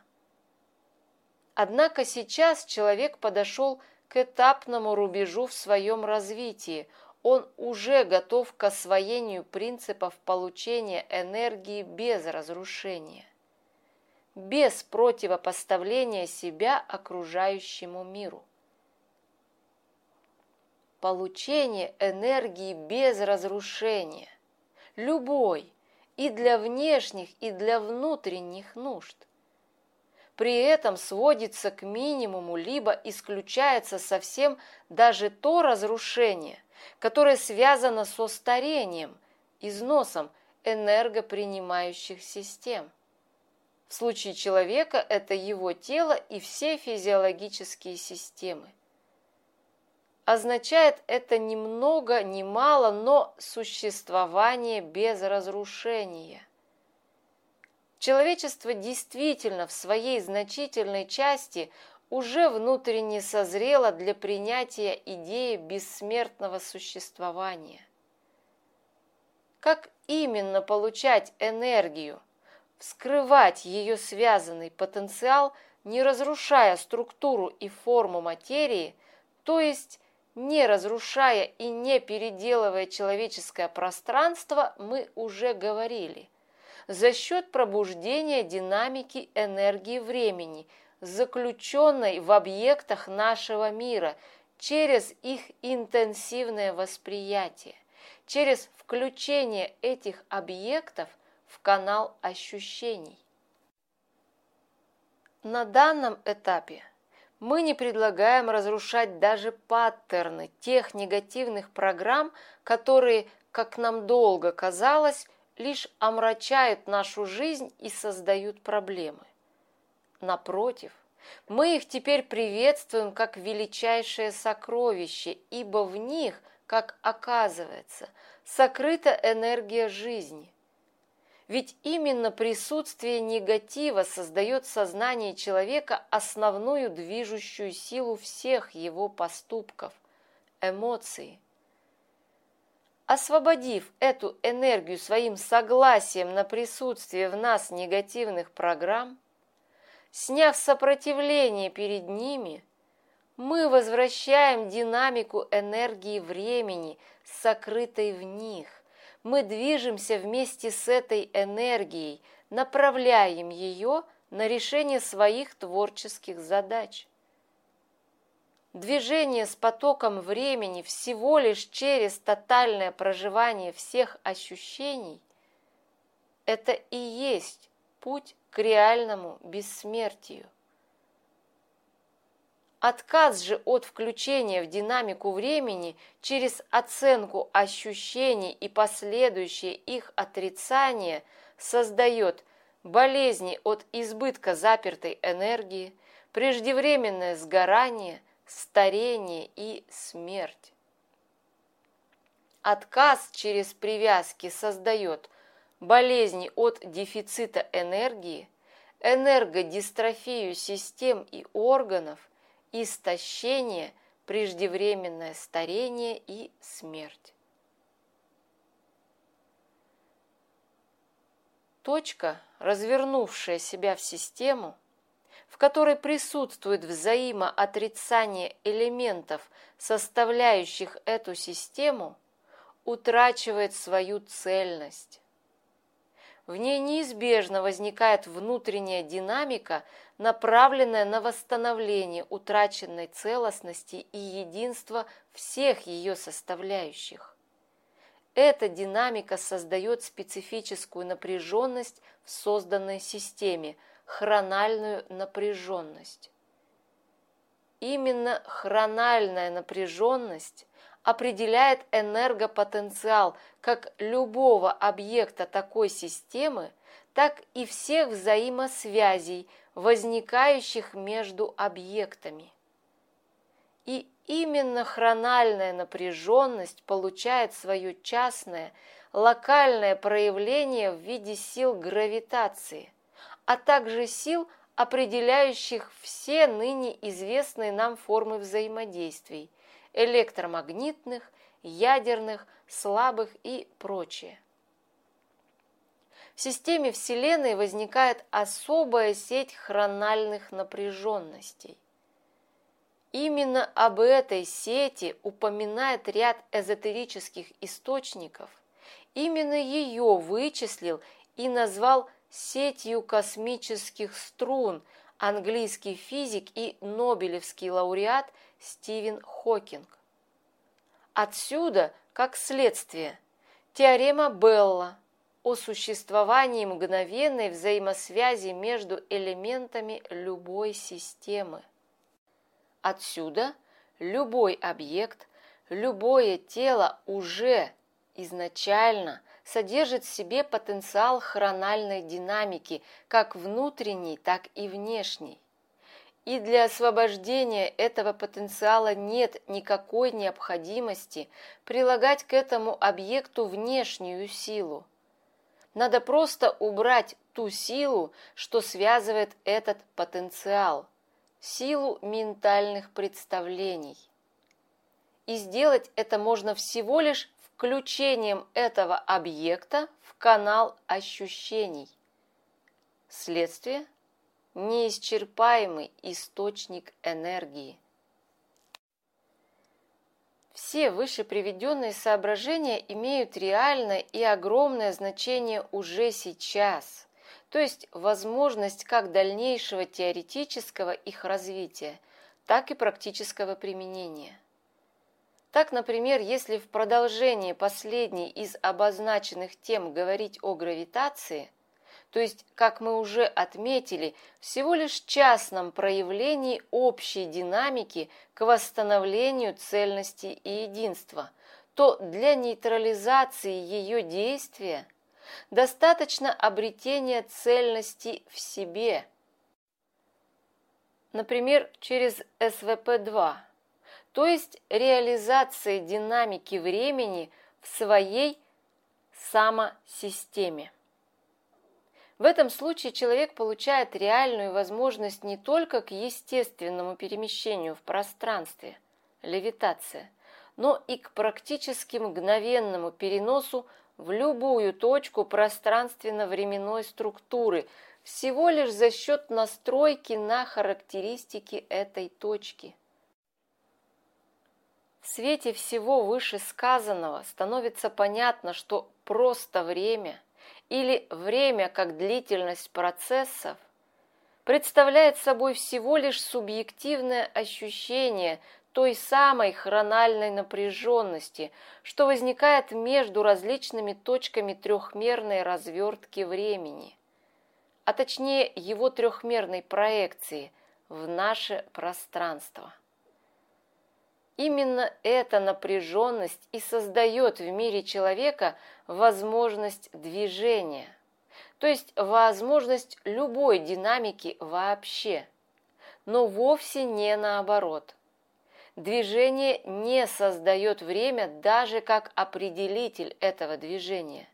Однако сейчас человек подошел к этапному рубежу в своем развитии, он уже готов к освоению принципов получения энергии без разрушения, без противопоставления себя окружающему миру. Получение энергии без разрушения, любой, и для внешних, и для внутренних нужд. При этом сводится к минимуму, либо исключается совсем даже то разрушение, которое связано со старением, износом энергопринимающих систем. В случае человека это его тело и все физиологические системы. Означает это ни много, ни мало, но существование без разрушения. Человечество действительно в своей значительной части уже внутренне созрело для принятия идеи бессмертного существования. Как именно получать энергию, вскрывать ее связанный потенциал, не разрушая структуру и форму материи, то есть не разрушая и не переделывая человеческое пространство, мы уже говорили, за счет пробуждения динамики энергии времени, заключенной в объектах нашего мира, через их интенсивное восприятие, через включение этих объектов в канал ощущений. На данном этапе мы не предлагаем разрушать даже паттерны тех негативных программ, которые, как нам долго казалось, лишь омрачают нашу жизнь и создают проблемы. Напротив, мы их теперь приветствуем как величайшее сокровище, ибо в них, как оказывается, сокрыта энергия жизни. Ведь именно присутствие негатива создает в сознании человека основную движущую силу всех его поступков – эмоции. Освободив эту энергию своим согласием на присутствие в нас негативных программ, сняв сопротивление перед ними, мы возвращаем динамику энергии времени, сокрытой в них. Мы движемся вместе с этой энергией, направляем ее на решение своих творческих задач. Движение с потоком времени всего лишь через тотальное проживание всех ощущений – это и есть путь к реальному бессмертию. Отказ же от включения в динамику времени через оценку ощущений и последующее их отрицание создает болезни от избытка запертой энергии, преждевременное сгорание, старение и смерть. Отказ через привязки создает болезни от дефицита энергии, энергодистрофию систем и органов, истощение, преждевременное старение и смерть. Точка, развернувшая себя в систему, в которой присутствует взаимоотрицание элементов, составляющих эту систему, утрачивает свою цельность. В ней неизбежно возникает внутренняя динамика, направленная на восстановление утраченной целостности и единства всех ее составляющих. Эта динамика создает специфическую напряженность в созданной системе, хрональную напряженность. Именно хрональная напряженность определяет энергопотенциал как любого объекта такой системы, так и всех взаимосвязей, возникающих между объектами. И именно хрональная напряженность получает свое частное, локальное проявление в виде сил гравитации, а также сил, определяющих все ныне известные нам формы взаимодействий – электромагнитных, ядерных, слабых и прочее. В системе Вселенной возникает особая сеть хрональных напряженностей. Именно об этой сети упоминает ряд эзотерических источников. Именно ее вычислил и назвал сетью космических струн английский физик и нобелевский лауреат Стивен Хокинг. Отсюда, как следствие, теорема Белла, о существовании мгновенной взаимосвязи между элементами любой системы. Отсюда любой объект, любое тело уже изначально содержит в себе потенциал хрональной динамики, как внутренней, так и внешней. И для освобождения этого потенциала нет никакой необходимости прилагать к этому объекту внешнюю силу. Надо просто убрать ту силу, что связывает этот потенциал, силу ментальных представлений. И сделать это можно всего лишь включением этого объекта в канал ощущений. Следствие – неисчерпаемый источник энергии. Все выше приведенные соображения имеют реальное и огромное значение уже сейчас, то есть возможность как дальнейшего теоретического их развития, так и практического применения. Так, например, если в продолжении последней из обозначенных тем говорить о гравитации, то есть, как мы уже отметили, всего лишь частном проявлении общей динамики к восстановлению цельности и единства, то для нейтрализации ее действия достаточно обретения цельности в себе. Например, через СВП-2, то есть реализации динамики времени в своей самосистеме. В этом случае человек получает реальную возможность не только к естественному перемещению в пространстве, левитация, но и к практически мгновенному переносу в любую точку пространственно-временной структуры, всего лишь за счет настройки на характеристики этой точки. В свете всего вышесказанного становится понятно, что просто время или время как длительность процессов представляет собой всего лишь субъективное ощущение той самой хрональной напряженности, что возникает между различными точками трехмерной развертки времени, а точнее его трехмерной проекции в наше пространство. Именно эта напряженность и создает в мире человека возможность движения, то есть возможность любой динамики вообще, но вовсе не наоборот. Движение не создает время даже как определитель этого движения.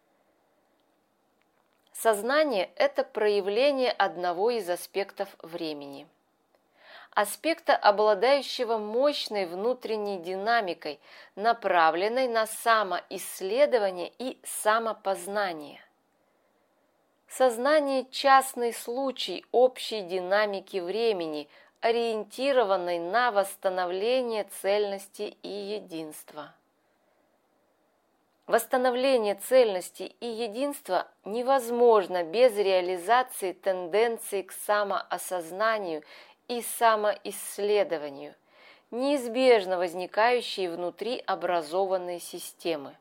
Сознание – это проявление одного из аспектов времени. Аспекта, обладающего мощной внутренней динамикой, направленной на самоисследование и самопознание. Сознание – частный случай общей динамики времени, ориентированной на восстановление цельности и единства. Восстановление цельности и единства невозможно без реализации тенденции к самоосознанию и самоисследованию, неизбежно возникающей внутри образованной системы.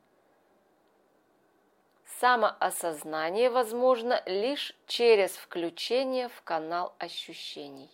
Самоосознание возможно лишь через включение в канал ощущений.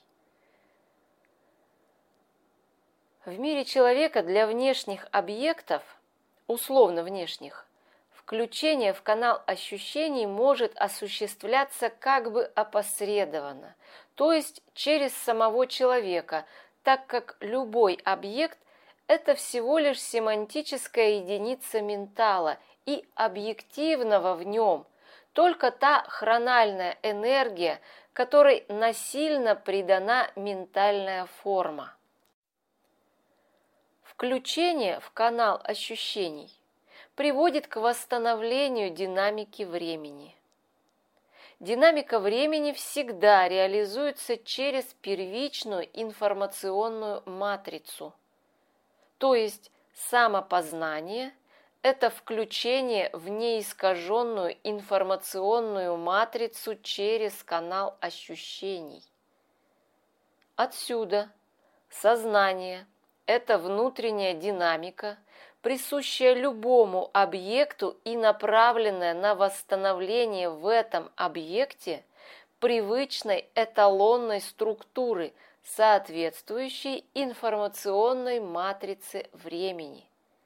В мире человека для внешних объектов, условно внешних, включение в канал ощущений может осуществляться как бы опосредованно, то есть через самого человека, так как любой объект – это всего лишь семантическая единица ментала и объективного в нем, только та хрональная энергия, которой насильно придана ментальная форма. Включение в канал ощущений приводит к восстановлению динамики времени. Динамика времени всегда реализуется через первичную информационную матрицу, то есть самопознание – это включение в неискаженную информационную матрицу через канал ощущений. Отсюда сознание – это внутренняя динамика, присущая любому объекту и направленная на восстановление в этом объекте привычной эталонной структуры, соответствующей информационной матрице времени.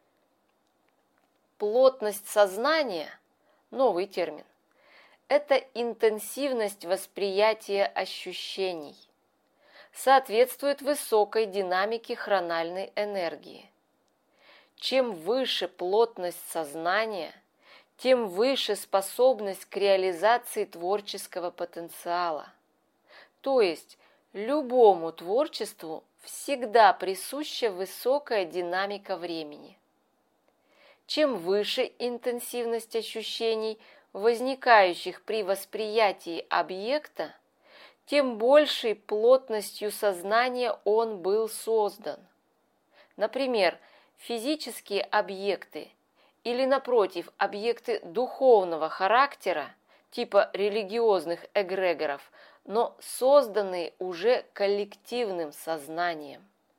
Плотность сознания – новый термин. Это интенсивность восприятия ощущений. Соответствует высокой динамике хрональной энергии. Чем выше плотность сознания, тем выше способность к реализации творческого потенциала. То есть любому творчеству всегда присуща высокая динамика времени. Чем выше интенсивность ощущений, возникающих при восприятии объекта, тем большей плотностью сознания он был создан. Например, физические объекты или, напротив, объекты духовного характера, типа религиозных эгрегоров, но созданные уже коллективным сознанием.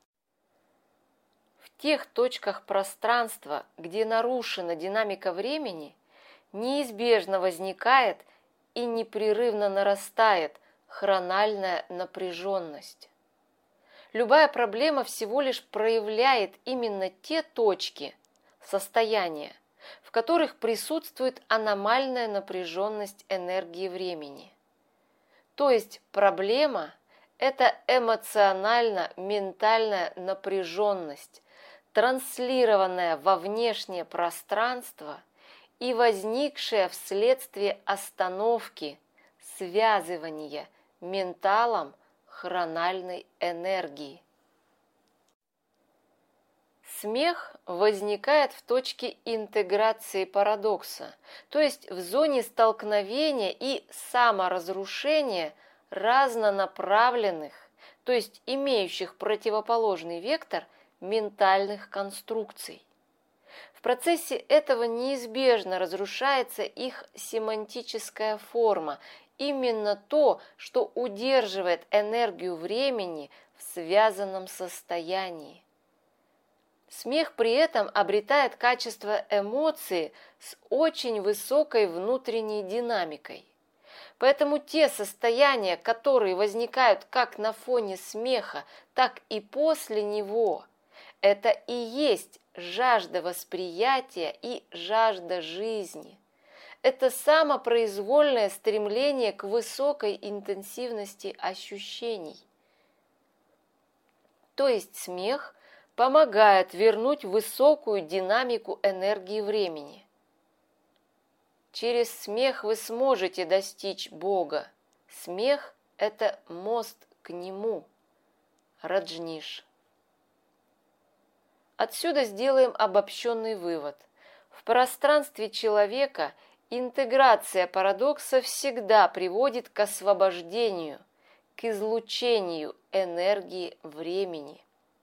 В тех точках пространства, где нарушена динамика времени, неизбежно возникает и непрерывно нарастает хрональная напряженность. Любая проблема всего лишь проявляет именно те точки, состояния, в которых присутствует аномальная напряженность энергии времени. То есть проблема – это эмоционально-ментальная напряженность, транслированная во внешнее пространство и возникшая вследствие остановки, связывания менталом хрональной энергии. Смех возникает в точке интеграции парадокса, то есть в зоне столкновения и саморазрушения разнонаправленных, то есть имеющих противоположный вектор ментальных конструкций. В процессе этого неизбежно разрушается их семантическая форма, именно то, что удерживает энергию времени в связанном состоянии. Смех при этом обретает качество эмоции с очень высокой внутренней динамикой. Поэтому те состояния, которые возникают как на фоне смеха, так и после него, это и есть жажда восприятия и жажда жизни. Это самопроизвольное стремление к высокой интенсивности ощущений. То есть смех помогает вернуть высокую динамику энергии времени. Через смех вы сможете достичь Бога. Смех – это мост к Нему. Раджниш. Отсюда сделаем обобщенный вывод. В пространстве человека интеграция парадокса всегда приводит к освобождению, к излучению энергии времени.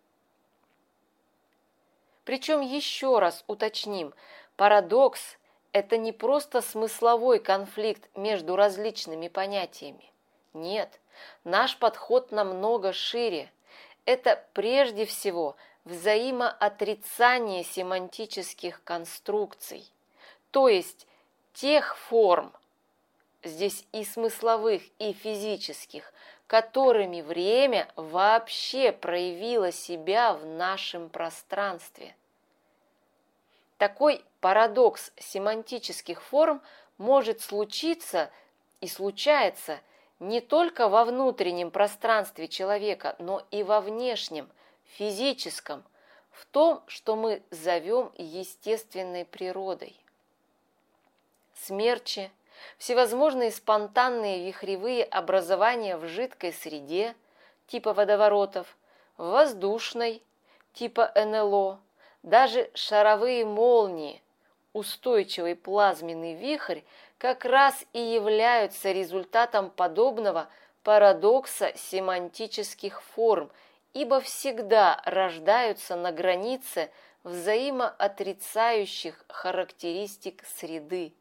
Причем еще раз уточним, парадокс – это не просто смысловой конфликт между различными понятиями. Нет, наш подход намного шире. Это прежде всего взаимоотрицание семантических конструкций, то есть тех форм, здесь и смысловых, и физических, которыми время вообще проявило себя в нашем пространстве. Такой парадокс семантических форм может случиться и случается не только во внутреннем пространстве человека, но и во внешнем, физическом, в том, что мы зовем естественной природой. Смерчи, всевозможные спонтанные вихревые образования в жидкой среде, типа водоворотов, в воздушной, типа НЛО, даже шаровые молнии, устойчивый плазменный вихрь как раз и являются результатом подобного парадокса семантических форм, ибо всегда рождаются на границе взаимоотрицающих характеристик среды.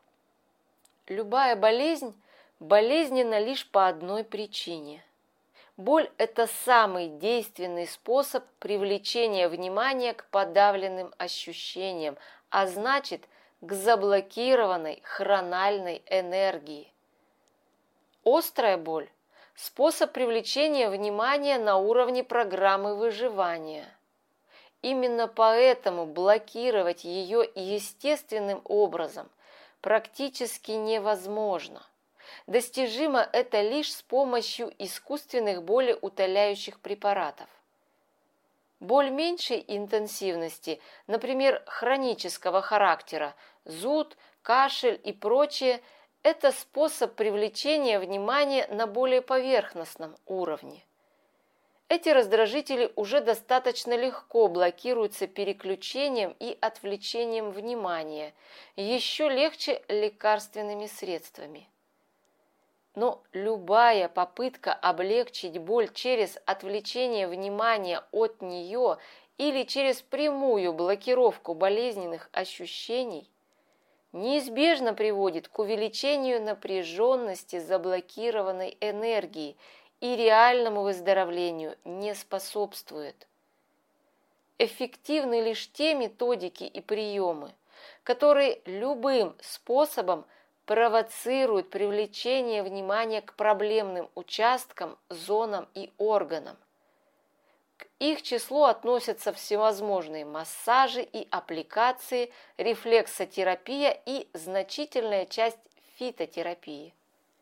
Любая болезнь болезненна лишь по одной причине. Боль – это самый действенный способ привлечения внимания к подавленным ощущениям, а значит, к заблокированной хрональной энергии. Острая боль – способ привлечения внимания на уровне программы выживания. Именно поэтому блокировать ее естественным образом практически невозможно. Достижимо это лишь с помощью искусственных болеутоляющих препаратов. Боль меньшей интенсивности, например, хронического характера, зуд, кашель и прочее, это способ привлечения внимания на более поверхностном уровне. Эти раздражители уже достаточно легко блокируются переключением и отвлечением внимания, еще легче лекарственными средствами. Но любая попытка облегчить боль через отвлечение внимания от нее или через прямую блокировку болезненных ощущений неизбежно приводит к увеличению напряженности заблокированной энергии и реальному выздоровлению не способствует. Эффективны лишь те методики и приемы, которые любым способом провоцируют привлечение внимания к проблемным участкам, зонам и органам. К их числу относятся всевозможные массажи и аппликации, рефлексотерапия и значительная часть фитотерапии.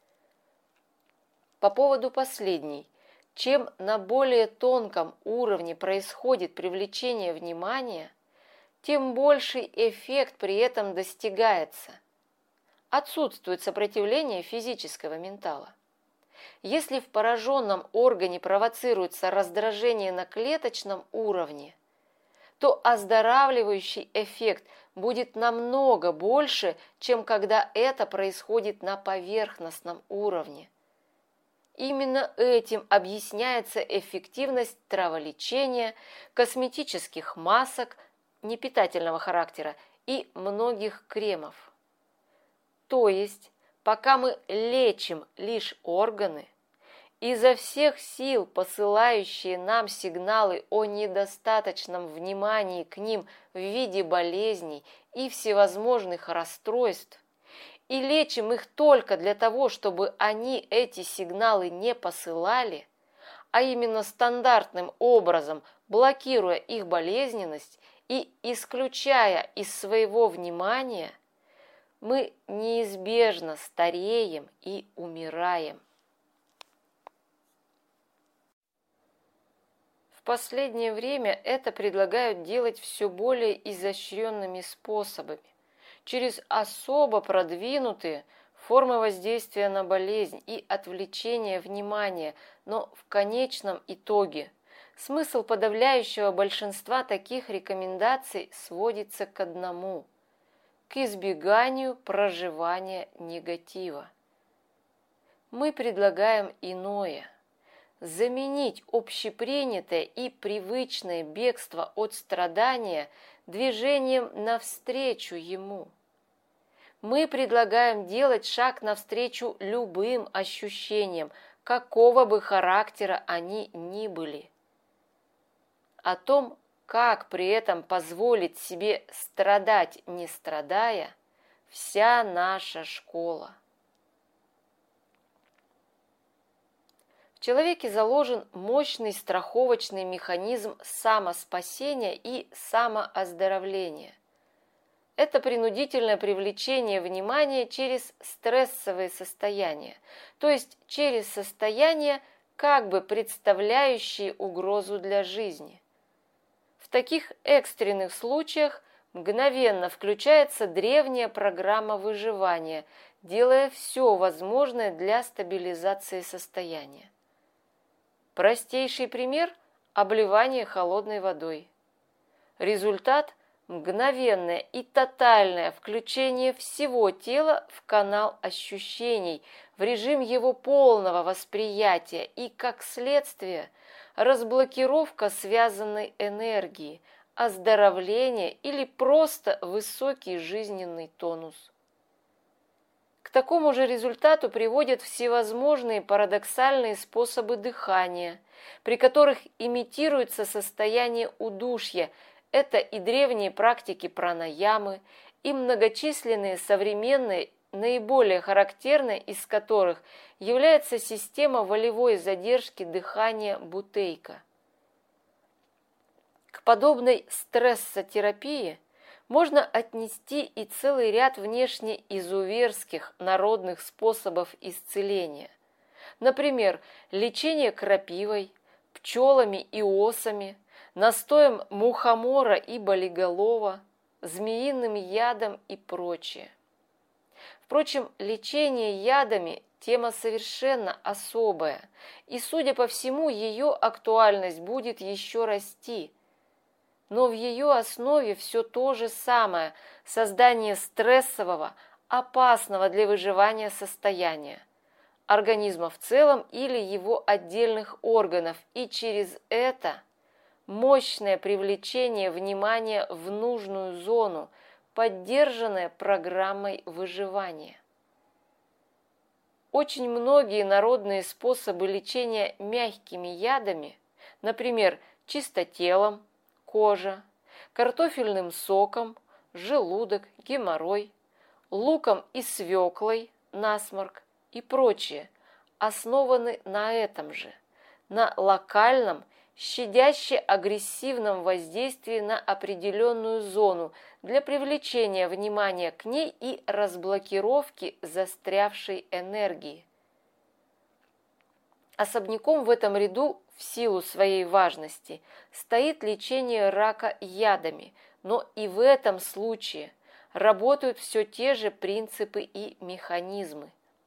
По поводу последней, чем на более тонком уровне происходит привлечение внимания, тем больший эффект при этом достигается. Отсутствует сопротивление физического ментала. Если в пораженном органе провоцируется раздражение на клеточном уровне, то оздоравливающий эффект будет намного больше, чем когда это происходит на поверхностном уровне. Именно этим объясняется эффективность траволечения, косметических масок непитательного характера и многих кремов. То есть, пока мы лечим лишь органы, изо всех сил посылающие нам сигналы о недостаточном внимании к ним в виде болезней и всевозможных расстройств, и лечим их только для того, чтобы они эти сигналы не посылали, а именно стандартным образом блокируя их болезненность и исключая из своего внимания, мы неизбежно стареем и умираем. В последнее время это предлагают делать все более изощренными способами, через особо продвинутые формы воздействия на болезнь и отвлечения внимания, но в конечном итоге смысл подавляющего большинства таких рекомендаций сводится к одному – к избеганию проживания негатива. Мы предлагаем иное – заменить общепринятое и привычное бегство от страдания движением навстречу ему. Мы предлагаем делать шаг навстречу любым ощущениям, какого бы характера они ни были. О том, как при этом позволить себе страдать, не страдая, вся наша школа. В человеке заложен мощный страховочный механизм самоспасения и самооздоровления. Это принудительное привлечение внимания через стрессовые состояния, то есть через состояния, как бы представляющие угрозу для жизни. В таких экстренных случаях мгновенно включается древняя программа выживания, делая все возможное для стабилизации состояния. Простейший пример – обливание холодной водой. Результат – мгновенное и тотальное включение всего тела в канал ощущений, в режим его полного восприятия и, как следствие, разблокировка связанной энергии, оздоровление или просто высокий жизненный тонус. К такому же результату приводят всевозможные парадоксальные способы дыхания, при которых имитируется состояние удушья. Это и древние практики пранаямы, и многочисленные современные, наиболее характерной из которых является система волевой задержки дыхания Бутейка. К подобной стрессотерапии можно отнести и целый ряд внешне изуверских народных способов исцеления. Например, лечение крапивой, пчелами и осами, настоем мухомора и болиголова, змеиным ядом и прочее. Впрочем, лечение ядами – тема совершенно особая, и, судя по всему, ее актуальность будет еще расти. Но в ее основе все то же самое – создание стрессового, опасного для выживания состояния организма в целом или его отдельных органов, и через это мощное привлечение внимания в нужную зону, поддержанное программой выживания. Очень многие народные способы лечения мягкими ядами, например, чистотелом, кожа, картофельным соком, желудок, геморрой, луком и свеклой, насморк и прочее, основаны на этом же, на локальном, щадяще-агрессивном воздействии на определенную зону для привлечения внимания к ней и разблокировки застрявшей энергии. Особняком в этом ряду, в силу своей важности, стоит лечение рака ядами, но и в этом случае работают все те же принципы и механизмы.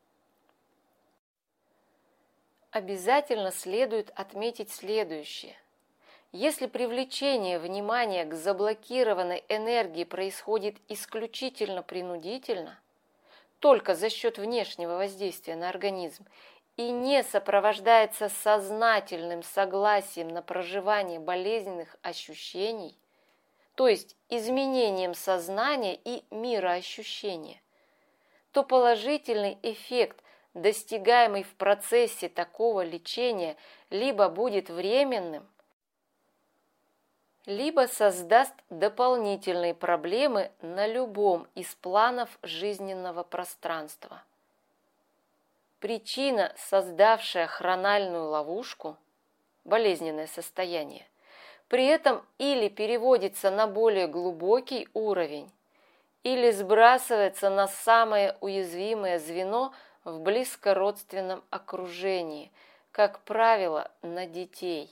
Обязательно следует отметить следующее. Если привлечение внимания к заблокированной энергии происходит исключительно принудительно, только за счет внешнего воздействия на организм, и не сопровождается сознательным согласием на проживание болезненных ощущений, то есть изменением сознания и мироощущения, то положительный эффект, достигаемый в процессе такого лечения, либо будет временным, либо создаст дополнительные проблемы на любом из планов жизненного пространства. Причина, создавшая хрональную ловушку, болезненное состояние, при этом или переводится на более глубокий уровень, или сбрасывается на самое уязвимое звено в близкородственном окружении, как правило, на детей.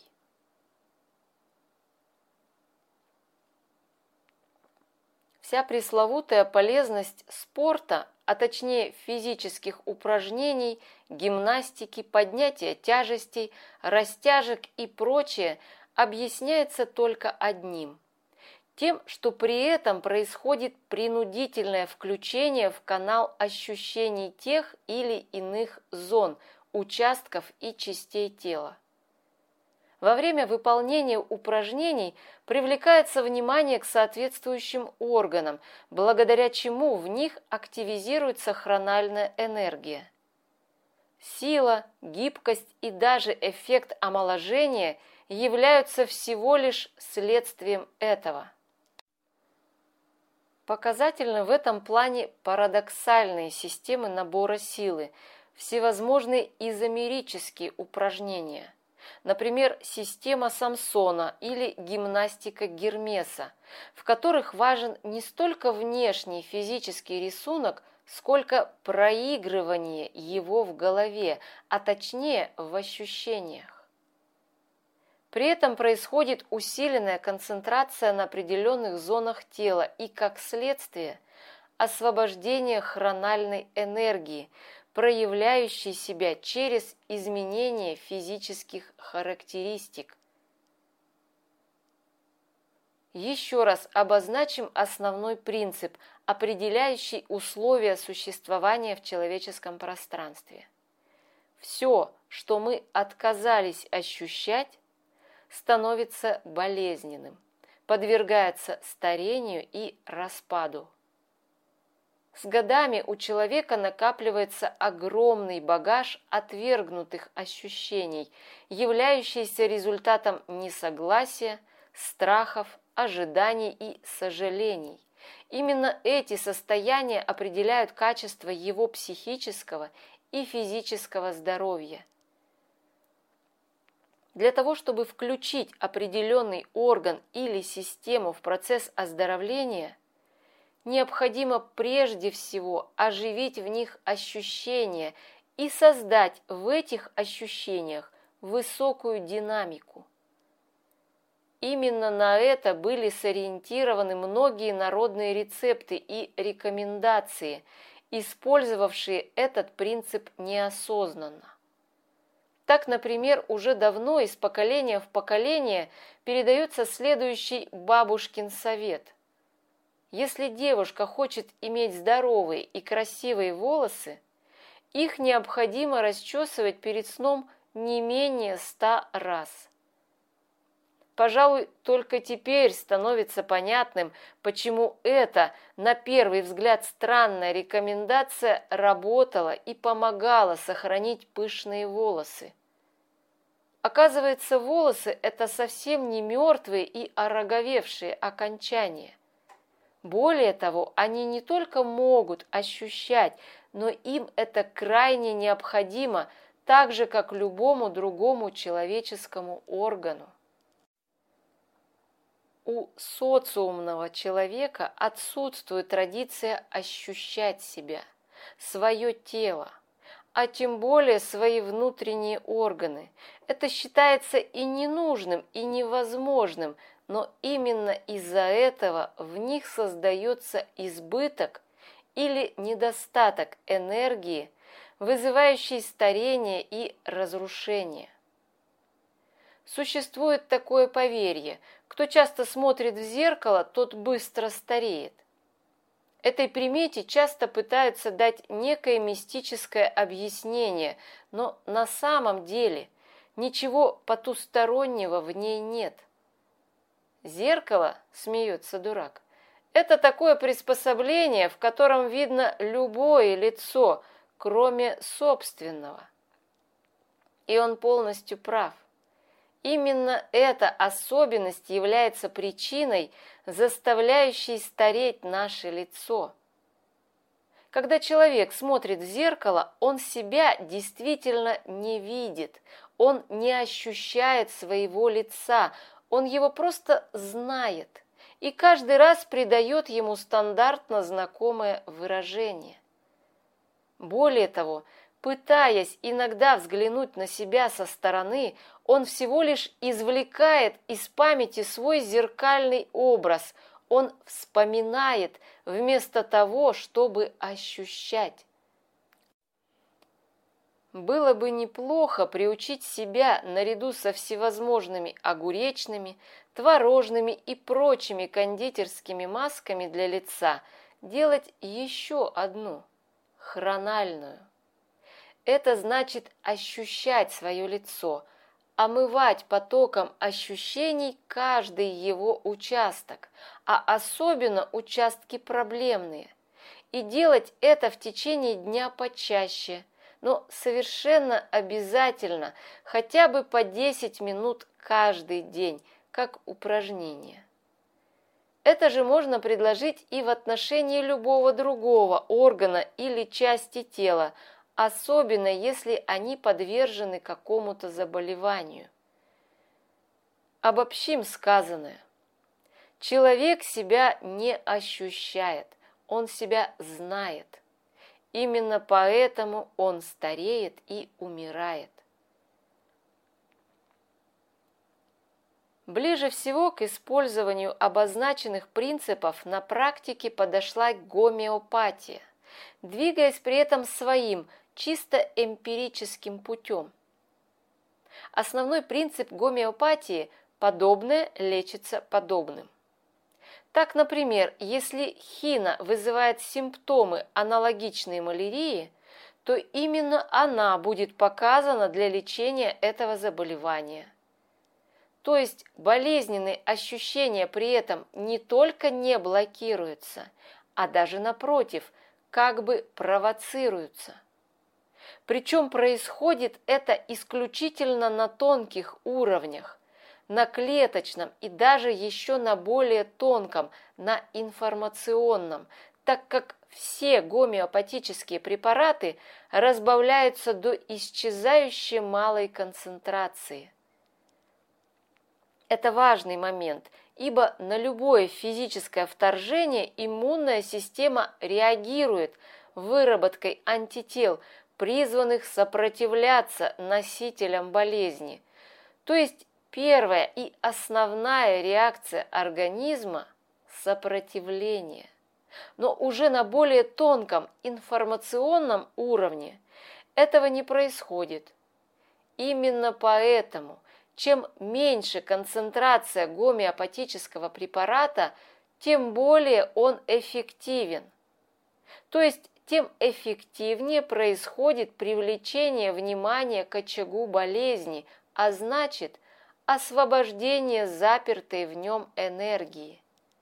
Вся пресловутая полезность спорта, а точнее физических упражнений, гимнастики, поднятия тяжестей, растяжек и прочее, объясняется только одним – тем, что при этом происходит принудительное включение в канал ощущений тех или иных зон, участков и частей тела. Во время выполнения упражнений привлекается внимание к соответствующим органам, благодаря чему в них активизируется хрональная энергия. Сила, гибкость и даже эффект омоложения являются всего лишь следствием этого. Показательны в этом плане парадоксальные системы набора силы, всевозможные изомерические упражнения. Например, система Самсона или гимнастика Гермеса, в которых важен не столько внешний физический рисунок, сколько проигрывание его в голове, а точнее в ощущениях. При этом происходит усиленная концентрация на определенных зонах тела и, как следствие, освобождение хрональной энергии, проявляющей себя через изменение физических характеристик. Еще раз обозначим основной принцип, определяющий условия существования в человеческом пространстве. Все, что мы отказались ощущать, становится болезненным, подвергается старению и распаду. С годами у человека накапливается огромный багаж отвергнутых ощущений, являющийся результатом несогласия, страхов, ожиданий и сожалений. Именно эти состояния определяют качество его психического и физического здоровья. Для того, чтобы включить определенный орган или систему в процесс оздоровления, необходимо прежде всего оживить в них ощущения и создать в этих ощущениях высокую динамику. Именно на это были сориентированы многие народные рецепты и рекомендации, использовавшие этот принцип неосознанно. Так, например, уже давно из поколения в поколение передается следующий бабушкин совет. Если девушка хочет иметь здоровые и красивые волосы, их необходимо расчесывать перед сном не менее 100 раз. Пожалуй, только теперь становится понятным, почему эта, на первый взгляд, странная рекомендация работала и помогала сохранить пышные волосы. Оказывается, волосы – это совсем не мертвые и ороговевшие окончания. Более того, они не только могут ощущать, но им это крайне необходимо, так же, как любому другому человеческому органу. У социумного человека отсутствует традиция ощущать себя, свое тело, а тем более свои внутренние органы. Это считается и ненужным, и невозможным, но именно из-за этого в них создается избыток или недостаток энергии, вызывающий старение и разрушение. Существует такое поверье: кто часто смотрит в зеркало, тот быстро стареет. Этой примете часто пытаются дать некое мистическое объяснение, но на самом деле ничего потустороннего в ней нет. Зеркало, смеется дурак, это такое приспособление, в котором видно любое лицо, кроме собственного. И он полностью прав. Именно эта особенность является причиной, заставляющей стареть наше лицо. Когда человек смотрит в зеркало, он себя действительно не видит, он не ощущает своего лица, он его просто знает и каждый раз придает ему стандартно знакомое выражение. Более того, пытаясь иногда взглянуть на себя со стороны, он всего лишь извлекает из памяти свой зеркальный образ, он вспоминает вместо того, чтобы ощущать. Было бы неплохо приучить себя наряду со всевозможными огуречными, творожными и прочими кондитерскими масками для лица делать еще одну – хрональную. Это значит ощущать свое лицо, омывать потоком ощущений каждый его участок, а особенно участки проблемные, и делать это в течение дня почаще, но совершенно обязательно хотя бы по 10 минут каждый день, как упражнение. Это же можно предложить и в отношении любого другого органа или части тела, особенно если они подвержены какому-то заболеванию. Обобщим сказанное. Человек себя не ощущает, он себя знает. Именно поэтому он стареет и умирает. Ближе всего к использованию обозначенных принципов на практике подошла гомеопатия, двигаясь при этом своим, чисто эмпирическим путем. Основной принцип гомеопатии – подобное лечится подобным. Так, например, если хина вызывает симптомы, аналогичные малярии, то именно она будет показана для лечения этого заболевания. То есть болезненные ощущения при этом не только не блокируются, а даже напротив, как бы провоцируются. Причем происходит это исключительно на тонких уровнях, на клеточном и даже еще на более тонком, на информационном, так как все гомеопатические препараты разбавляются до исчезающей малой концентрации. Это важный момент, ибо на любое физическое вторжение иммунная система реагирует выработкой антител, призванных сопротивляться носителям болезни. То есть первая и основная реакция организма – сопротивление. Но уже на более тонком информационном уровне этого не происходит. Именно поэтому, чем меньше концентрация гомеопатического препарата, тем более он эффективен. То есть тем эффективнее происходит привлечение внимания к очагу болезни, а значит, освобождение запертой в нем энергии.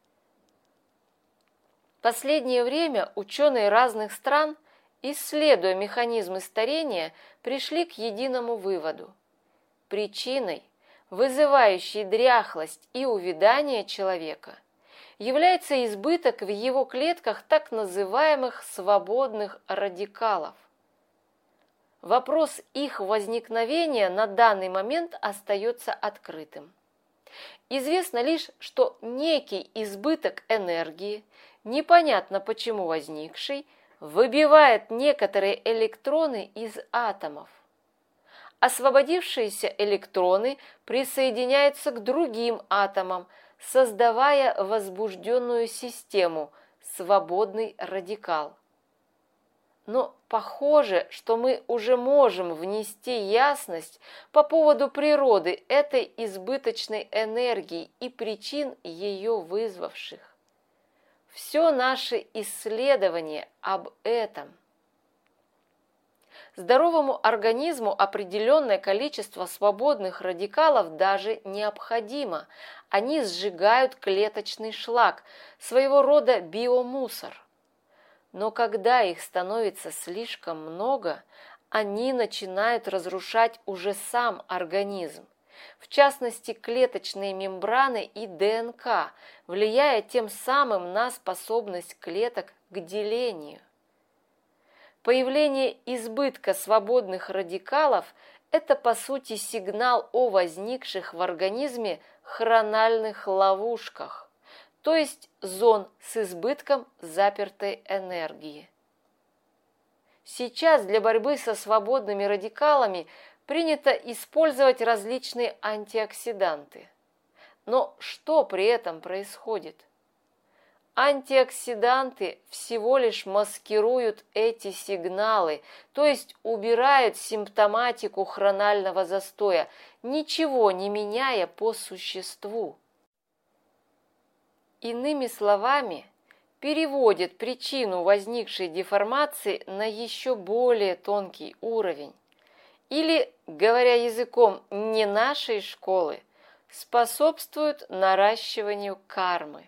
В последнее время ученые разных стран, исследуя механизмы старения, пришли к единому выводу. Причиной, вызывающей дряхлость и увядание человека, является избыток в его клетках так называемых свободных радикалов. Вопрос их возникновения на данный момент остается открытым. Известно лишь, что некий избыток энергии, непонятно почему возникший, выбивает некоторые электроны из атомов. Освободившиеся электроны присоединяются к другим атомам, создавая возбужденную систему, свободный радикал. Но похоже, что мы уже можем внести ясность по поводу природы этой избыточной энергии и причин ее вызвавших. Все наши исследования об этом. Здоровому организму определенное количество свободных радикалов даже необходимо. Они сжигают клеточный шлак, своего рода биомусор. Но когда их становится слишком много, они начинают разрушать уже сам организм, в частности клеточные мембраны и ДНК, влияя тем самым на способность клеток к делению. Появление избытка свободных радикалов – это по сути сигнал о возникших в организме хрональных ловушках, то есть зон с избытком запертой энергии. Сейчас для борьбы со свободными радикалами принято использовать различные антиоксиданты. Но что при этом происходит? Антиоксиданты всего лишь маскируют эти сигналы, то есть убирают симптоматику хронального застоя, ничего не меняя по существу. Иными словами, переводят причину возникшей деформации на еще более тонкий уровень. Или, говоря языком не нашей школы, способствуют наращиванию кармы.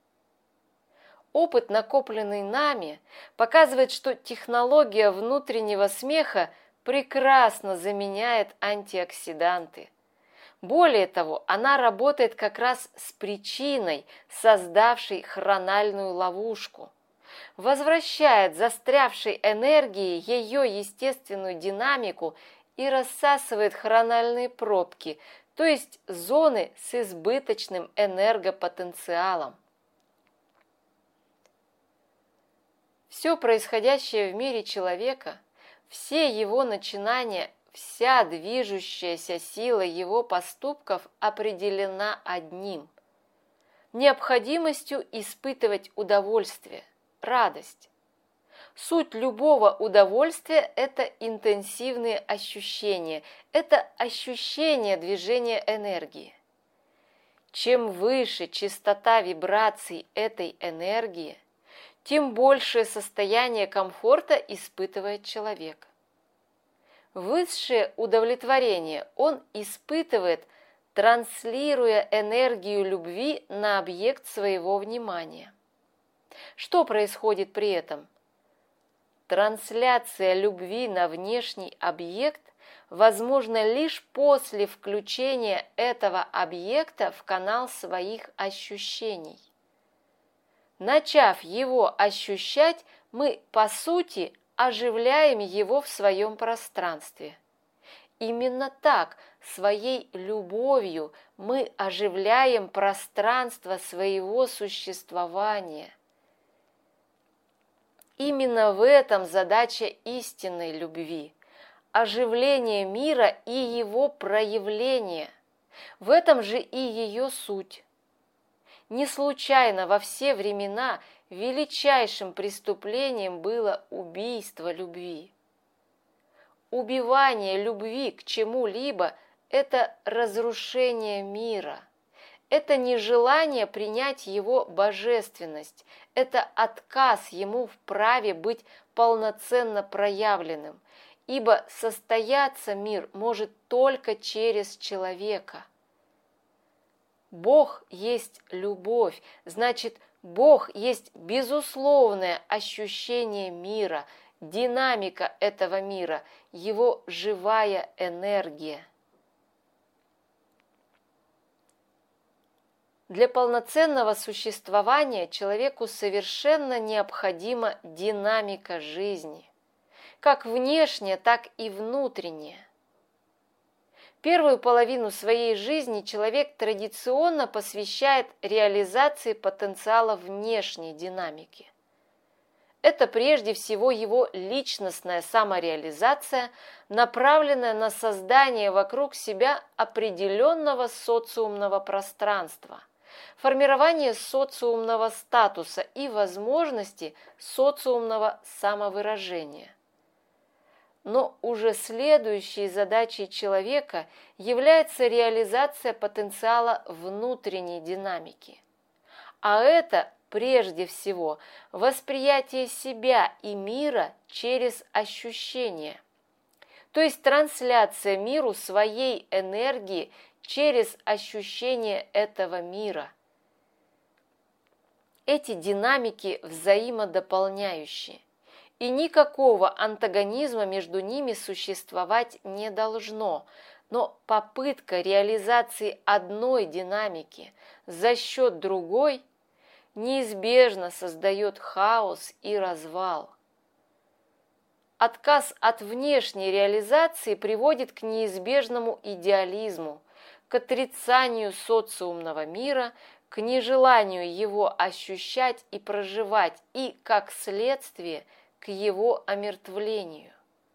Опыт, накопленный нами, показывает, что технология внутреннего смеха прекрасно заменяет антиоксиданты. Более того, она работает как раз с причиной, создавшей хрональную ловушку, возвращает застрявшей энергии ее естественную динамику и рассасывает хрональные пробки, то есть зоны с избыточным энергопотенциалом. Все происходящее в мире человека, все его начинания, вся движущаяся сила его поступков определена одним – необходимостью испытывать удовольствие, радость. Суть любого удовольствия – это интенсивные ощущения, это ощущение движения энергии. Чем выше частота вибраций этой энергии, тем большее состояние комфорта испытывает человек. Высшее удовлетворение он испытывает, транслируя энергию любви на объект своего внимания. Что происходит при этом? трансляция любви на внешний объект возможна лишь после включения этого объекта в канал своих ощущений. Начав его ощущать, мы, по сути, оживляем его в своем пространстве. Именно так, своей любовью, мы оживляем пространство своего существования. Именно в этом задача истинной любви – оживление мира и его проявление. В этом же и ее суть. Не случайно во все времена величайшим преступлением было убийство любви. Убивание любви к чему-либо – это разрушение мира. Это нежелание принять его божественность, это отказ ему в праве быть полноценно проявленным, ибо состояться мир может только через человека. Бог есть любовь, значит, Бог есть безусловное ощущение мира, динамика этого мира, его живая энергия. Для полноценного существования человеку совершенно необходима динамика жизни, как внешняя, так и внутренняя. Первую половину своей жизни человек традиционно посвящает реализации потенциала внешней динамики. Это прежде всего его личностная самореализация, направленная на создание вокруг себя определенного социумного пространства, формирование социумного статуса и возможности социумного самовыражения. Но уже следующей задачей человека является реализация потенциала внутренней динамики. А это, прежде всего, восприятие себя и мира через ощущения, то есть трансляция миру своей энергии через ощущение этого мира. Эти динамики взаимодополняющие, и никакого антагонизма между ними существовать не должно, но попытка реализации одной динамики за счет другой неизбежно создает хаос и развал. Отказ от внешней реализации приводит к неизбежному идеализму, к отрицанию социумного мира, к нежеланию его ощущать и проживать и, как следствие, к его омертвлению.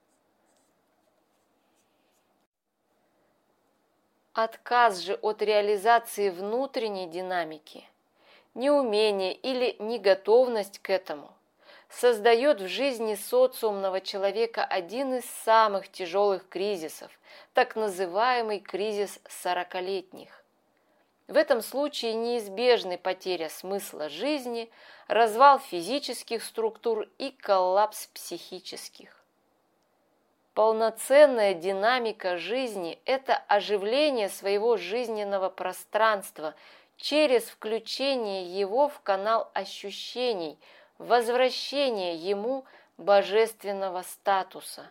Отказ же от реализации внутренней динамики, неумение или неготовность к этому создает в жизни социумного человека один из самых тяжелых кризисов, так называемый кризис 40-летних. В этом случае неизбежны потеря смысла жизни, развал физических структур и коллапс психических. Полноценная динамика жизни – это оживление своего жизненного пространства через включение его в канал ощущений, возвращение ему божественного статуса.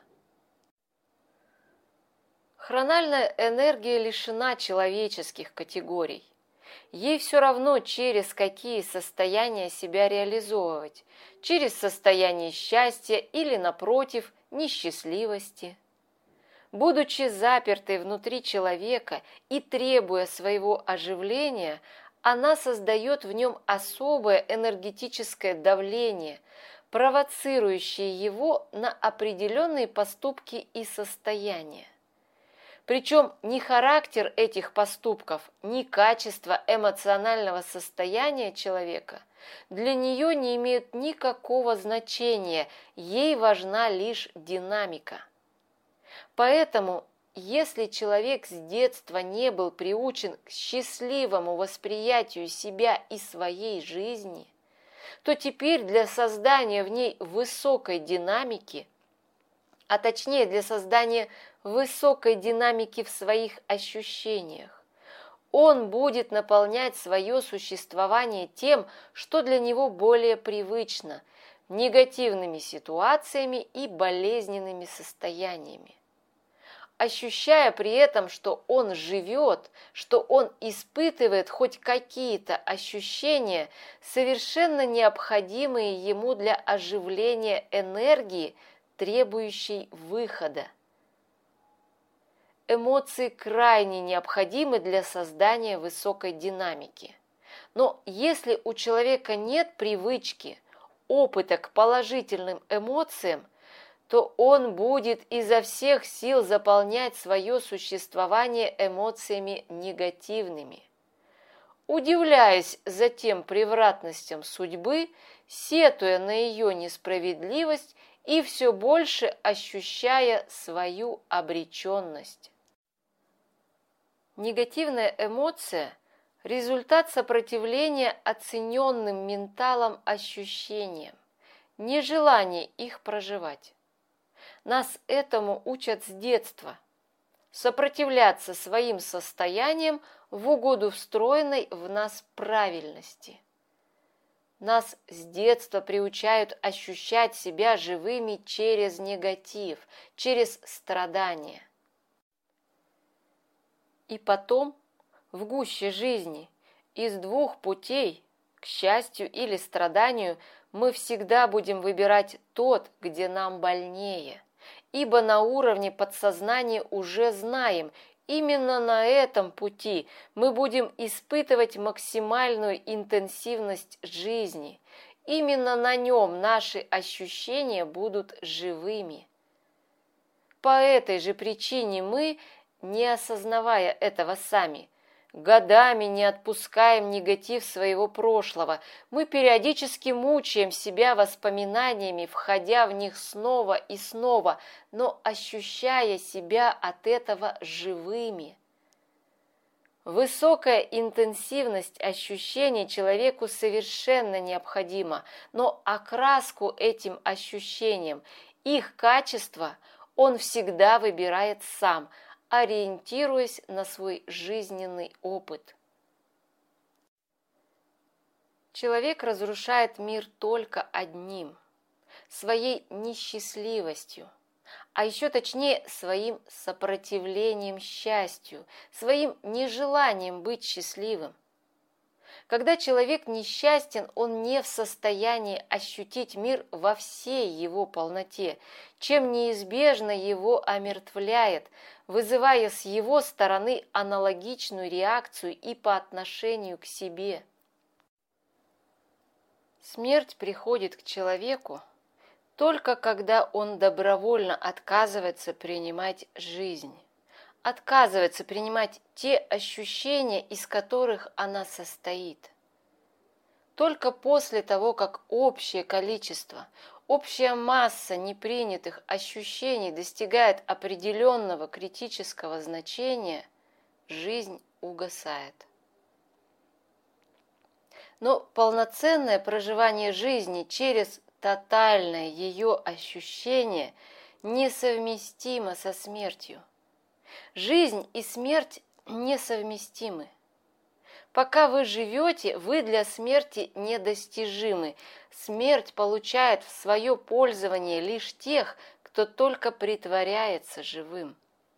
Хрональная энергия лишена человеческих категорий. Ей все равно, через какие состояния себя реализовывать, через состояние счастья или, напротив, несчастливости. Будучи запертой внутри человека и требуя своего оживления, она создает в нем особое энергетическое давление, провоцирующее его на определенные поступки и состояния. Причем ни характер этих поступков, ни качество эмоционального состояния человека для нее не имеют никакого значения, ей важна лишь динамика. Поэтому, если человек с детства не был приучен к счастливому восприятию себя и своей жизни, то теперь для создания в ней высокой динамики, а точнее для создания высокой динамики в своих ощущениях, он будет наполнять свое существование тем, что для него более привычно, негативными ситуациями и болезненными состояниями, ощущая при этом, что он живет, что он испытывает хоть какие-то ощущения, совершенно необходимые ему для оживления энергии, требующей выхода. Эмоции крайне необходимы для создания высокой динамики. Но если у человека нет привычки, опыта к положительным эмоциям, то он будет изо всех сил заполнять свое существование эмоциями негативными. Удивляясь затем превратностям судьбы, сетуя на ее несправедливость и все больше ощущая свою обреченность. Негативная эмоция – результат сопротивления оцененным менталом ощущениям, нежелание их проживать. Нас этому учат с детства – сопротивляться своим состояниям в угоду встроенной в нас правильности. Нас с детства приучают ощущать себя живыми через негатив, через страдания. И потом, в гуще жизни, из двух путей, к счастью или страданию, мы всегда будем выбирать тот, где нам больнее, ибо на уровне подсознания уже знаем, именно на этом пути мы будем испытывать максимальную интенсивность жизни, именно на нем наши ощущения будут живыми. По этой же причине мы, не осознавая этого сами, годами не отпускаем негатив своего прошлого, мы периодически мучаем себя воспоминаниями, входя в них снова и снова, но ощущая себя от этого живыми. Высокая интенсивность ощущений человеку совершенно необходима, но окраску этим ощущениям, их качество он всегда выбирает сам, ориентируясь на свой жизненный опыт. Человек разрушает мир только одним – своей несчастливостью, а еще точнее своим сопротивлением счастью, своим нежеланием быть счастливым. Когда человек несчастен, он не в состоянии ощутить мир во всей его полноте, чем неизбежно его омертвляет, вызывая с его стороны аналогичную реакцию и по отношению к себе. Смерть приходит к человеку только когда он добровольно отказывается принимать жизнь, отказывается принимать те ощущения, из которых она состоит. Только после того, как общее количество, общая масса непринятых ощущений достигает определенного критического значения, жизнь угасает. Но полноценное проживание жизни через тотальное ее ощущение несовместимо со смертью. Жизнь и смерть несовместимы. Пока вы живете, вы для смерти недостижимы. Смерть получает в свое пользование лишь тех, кто только притворяется живым.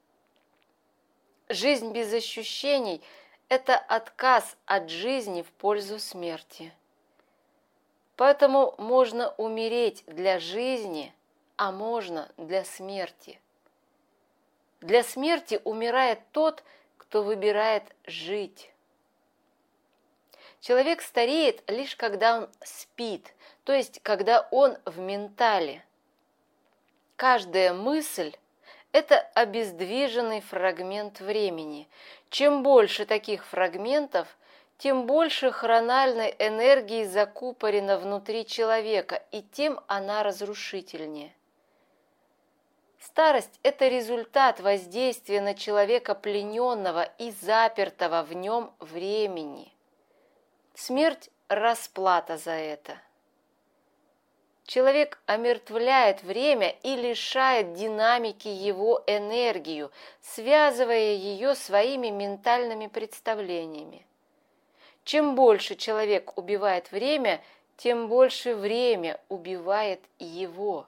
Жизнь без ощущений – это отказ от жизни в пользу смерти. Поэтому можно умереть для жизни, а можно для смерти. Для смерти умирает тот, кто выбирает жить. Человек стареет лишь когда он спит, то есть когда он в ментале. Каждая мысль – это обездвиженный фрагмент времени. Чем больше таких фрагментов, тем больше хрональной энергии закупорено внутри человека, и тем она разрушительнее. Старость – это результат воздействия на человека плененного и запертого в нем времени. Смерть – расплата за это. Человек омертвляет время и лишает динамики его энергию, связывая ее своими ментальными представлениями. Чем больше человек убивает время, тем больше время убивает его.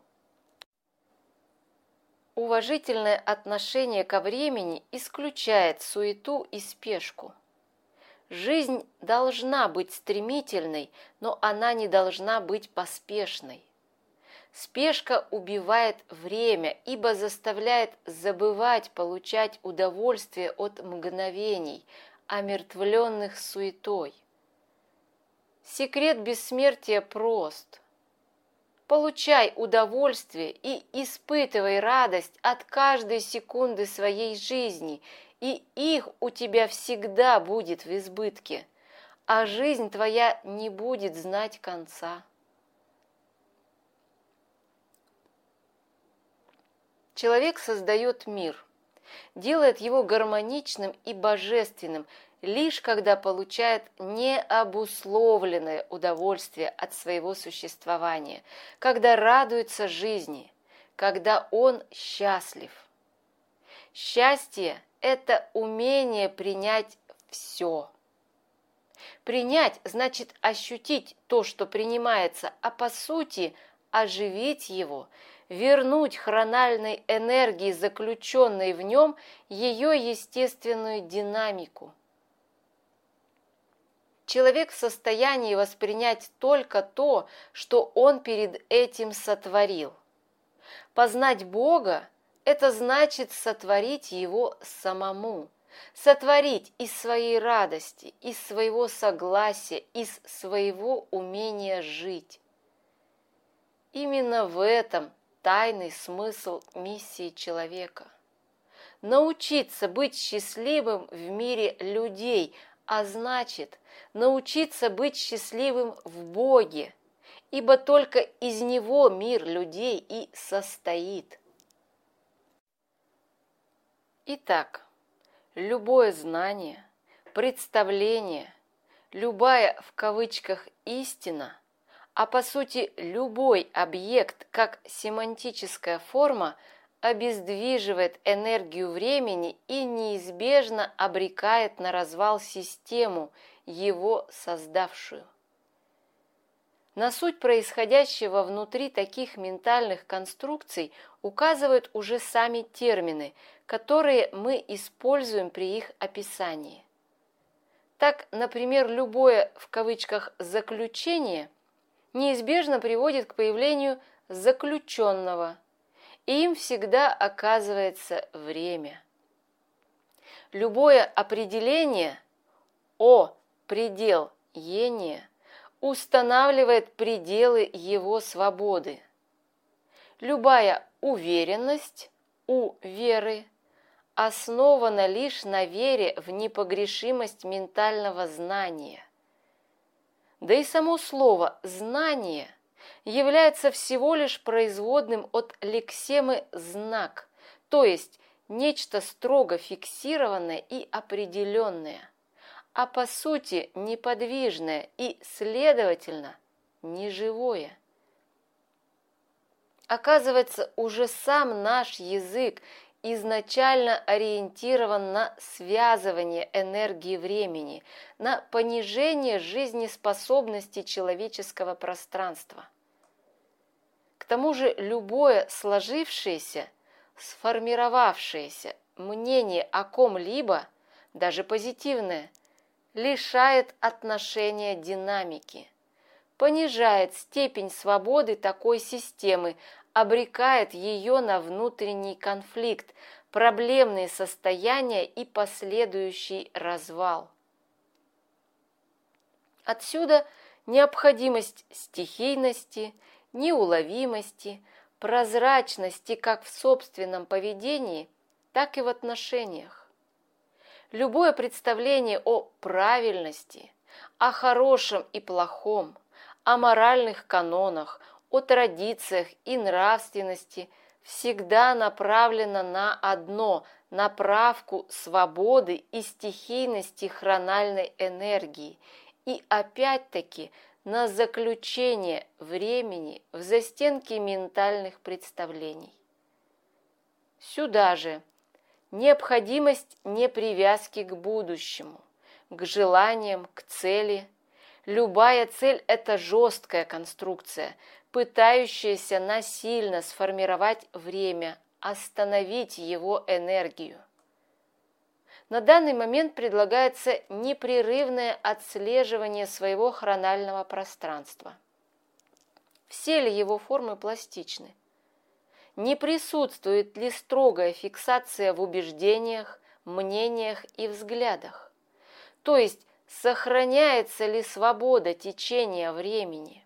Уважительное отношение ко времени исключает суету и спешку. Жизнь должна быть стремительной, но она не должна быть поспешной. Спешка убивает время, ибо заставляет забывать получать удовольствие от мгновений, омертвленных суетой. Секрет бессмертия прост. Получай удовольствие и испытывай радость от каждой секунды своей жизни, и их у тебя всегда будет в избытке, а жизнь твоя не будет знать конца. Человек создает мир, делает его гармоничным и божественным, лишь когда получает необусловленное удовольствие от своего существования, когда радуется жизни, когда он счастлив. Счастье – это умение принять все. Принять значит ощутить то, что принимается, а по сути оживить его, вернуть хрональной энергии, заключенной в нем, ее естественную динамику. Человек в состоянии воспринять только то, что он перед этим сотворил. Познать Бога – это значит сотворить Его самому, сотворить из своей радости, из своего согласия, из своего умения жить. Именно в этом тайный смысл миссии человека. Научиться быть счастливым в мире людей, а значит, научиться быть счастливым в Боге, ибо только из Него мир людей и состоит. Итак, любое знание, представление, любая в кавычках истина, а по сути любой объект как семантическая форма обездвиживает энергию времени и неизбежно обрекает на развал систему, его создавшую. На суть происходящего внутри таких ментальных конструкций указывают уже сами термины, которые мы используем при их описании. Так, например, любое в кавычках «заключение» неизбежно приводит к появлению заключенного, и им всегда оказывается время. Любое определение «о» предел ения устанавливает пределы его свободы. Любая уверенность у веры основана лишь на вере в непогрешимость ментального знания. Да и само слово «знание» является всего лишь производным от лексемы «знак», то есть нечто строго фиксированное и определенное, а по сути неподвижное и, следовательно, неживое. Оказывается, уже сам наш язык изначально ориентирован на связывание энергии времени, на понижение жизнеспособности человеческого пространства. К тому же любое сложившееся, сформировавшееся мнение о ком-либо, даже позитивное, лишает отношения динамики, понижает степень свободы такой системы, обрекает ее на внутренний конфликт, проблемные состояния и последующий развал. Отсюда необходимость стихийности, неуловимости, прозрачности как в собственном поведении, так и в отношениях. Любое представление о правильности, о хорошем и плохом, о моральных канонах, о традициях и нравственности всегда направлено на одно – направку свободы и стихийности хрональной энергии и опять-таки на заключение времени в застенки ментальных представлений. Сюда же необходимость непривязки к будущему, к желаниям, к цели, Любая цель – это жесткая конструкция, пытающаяся насильно сформировать время, остановить его энергию. На данный момент предлагается непрерывное отслеживание своего хронального пространства. Все ли его формы пластичны? Не присутствует ли строгая фиксация в убеждениях, мнениях и взглядах? То есть, сохраняется ли свобода течения времени?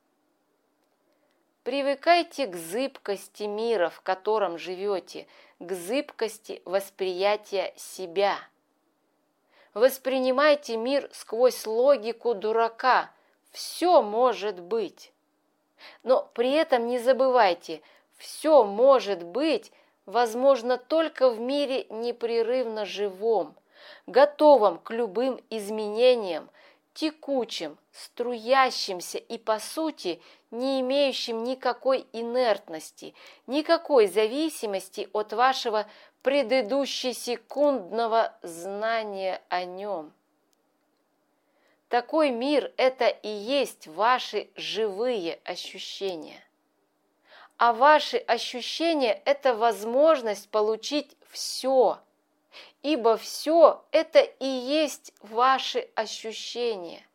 Привыкайте к зыбкости мира, в котором живете, к зыбкости восприятия себя. Воспринимайте мир сквозь логику дурака. Все может быть. Но при этом не забывайте, все может быть возможно только в мире непрерывно живом, готовом к любым изменениям, текучим, струящимся и, по сути, не имеющим никакой инертности, никакой зависимости от вашего предыдущесекундного знания о нем. Такой мир – это и есть ваши живые ощущения. А ваши ощущения – это возможность получить все, ибо все – это и есть ваши ощущения.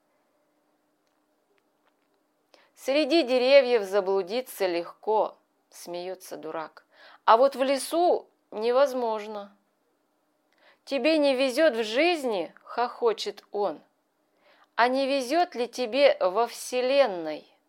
Среди деревьев заблудиться легко, смеется дурак, а вот в лесу невозможно. Тебе не везет в жизни, хохочет он. А не везет ли тебе во Вселенной?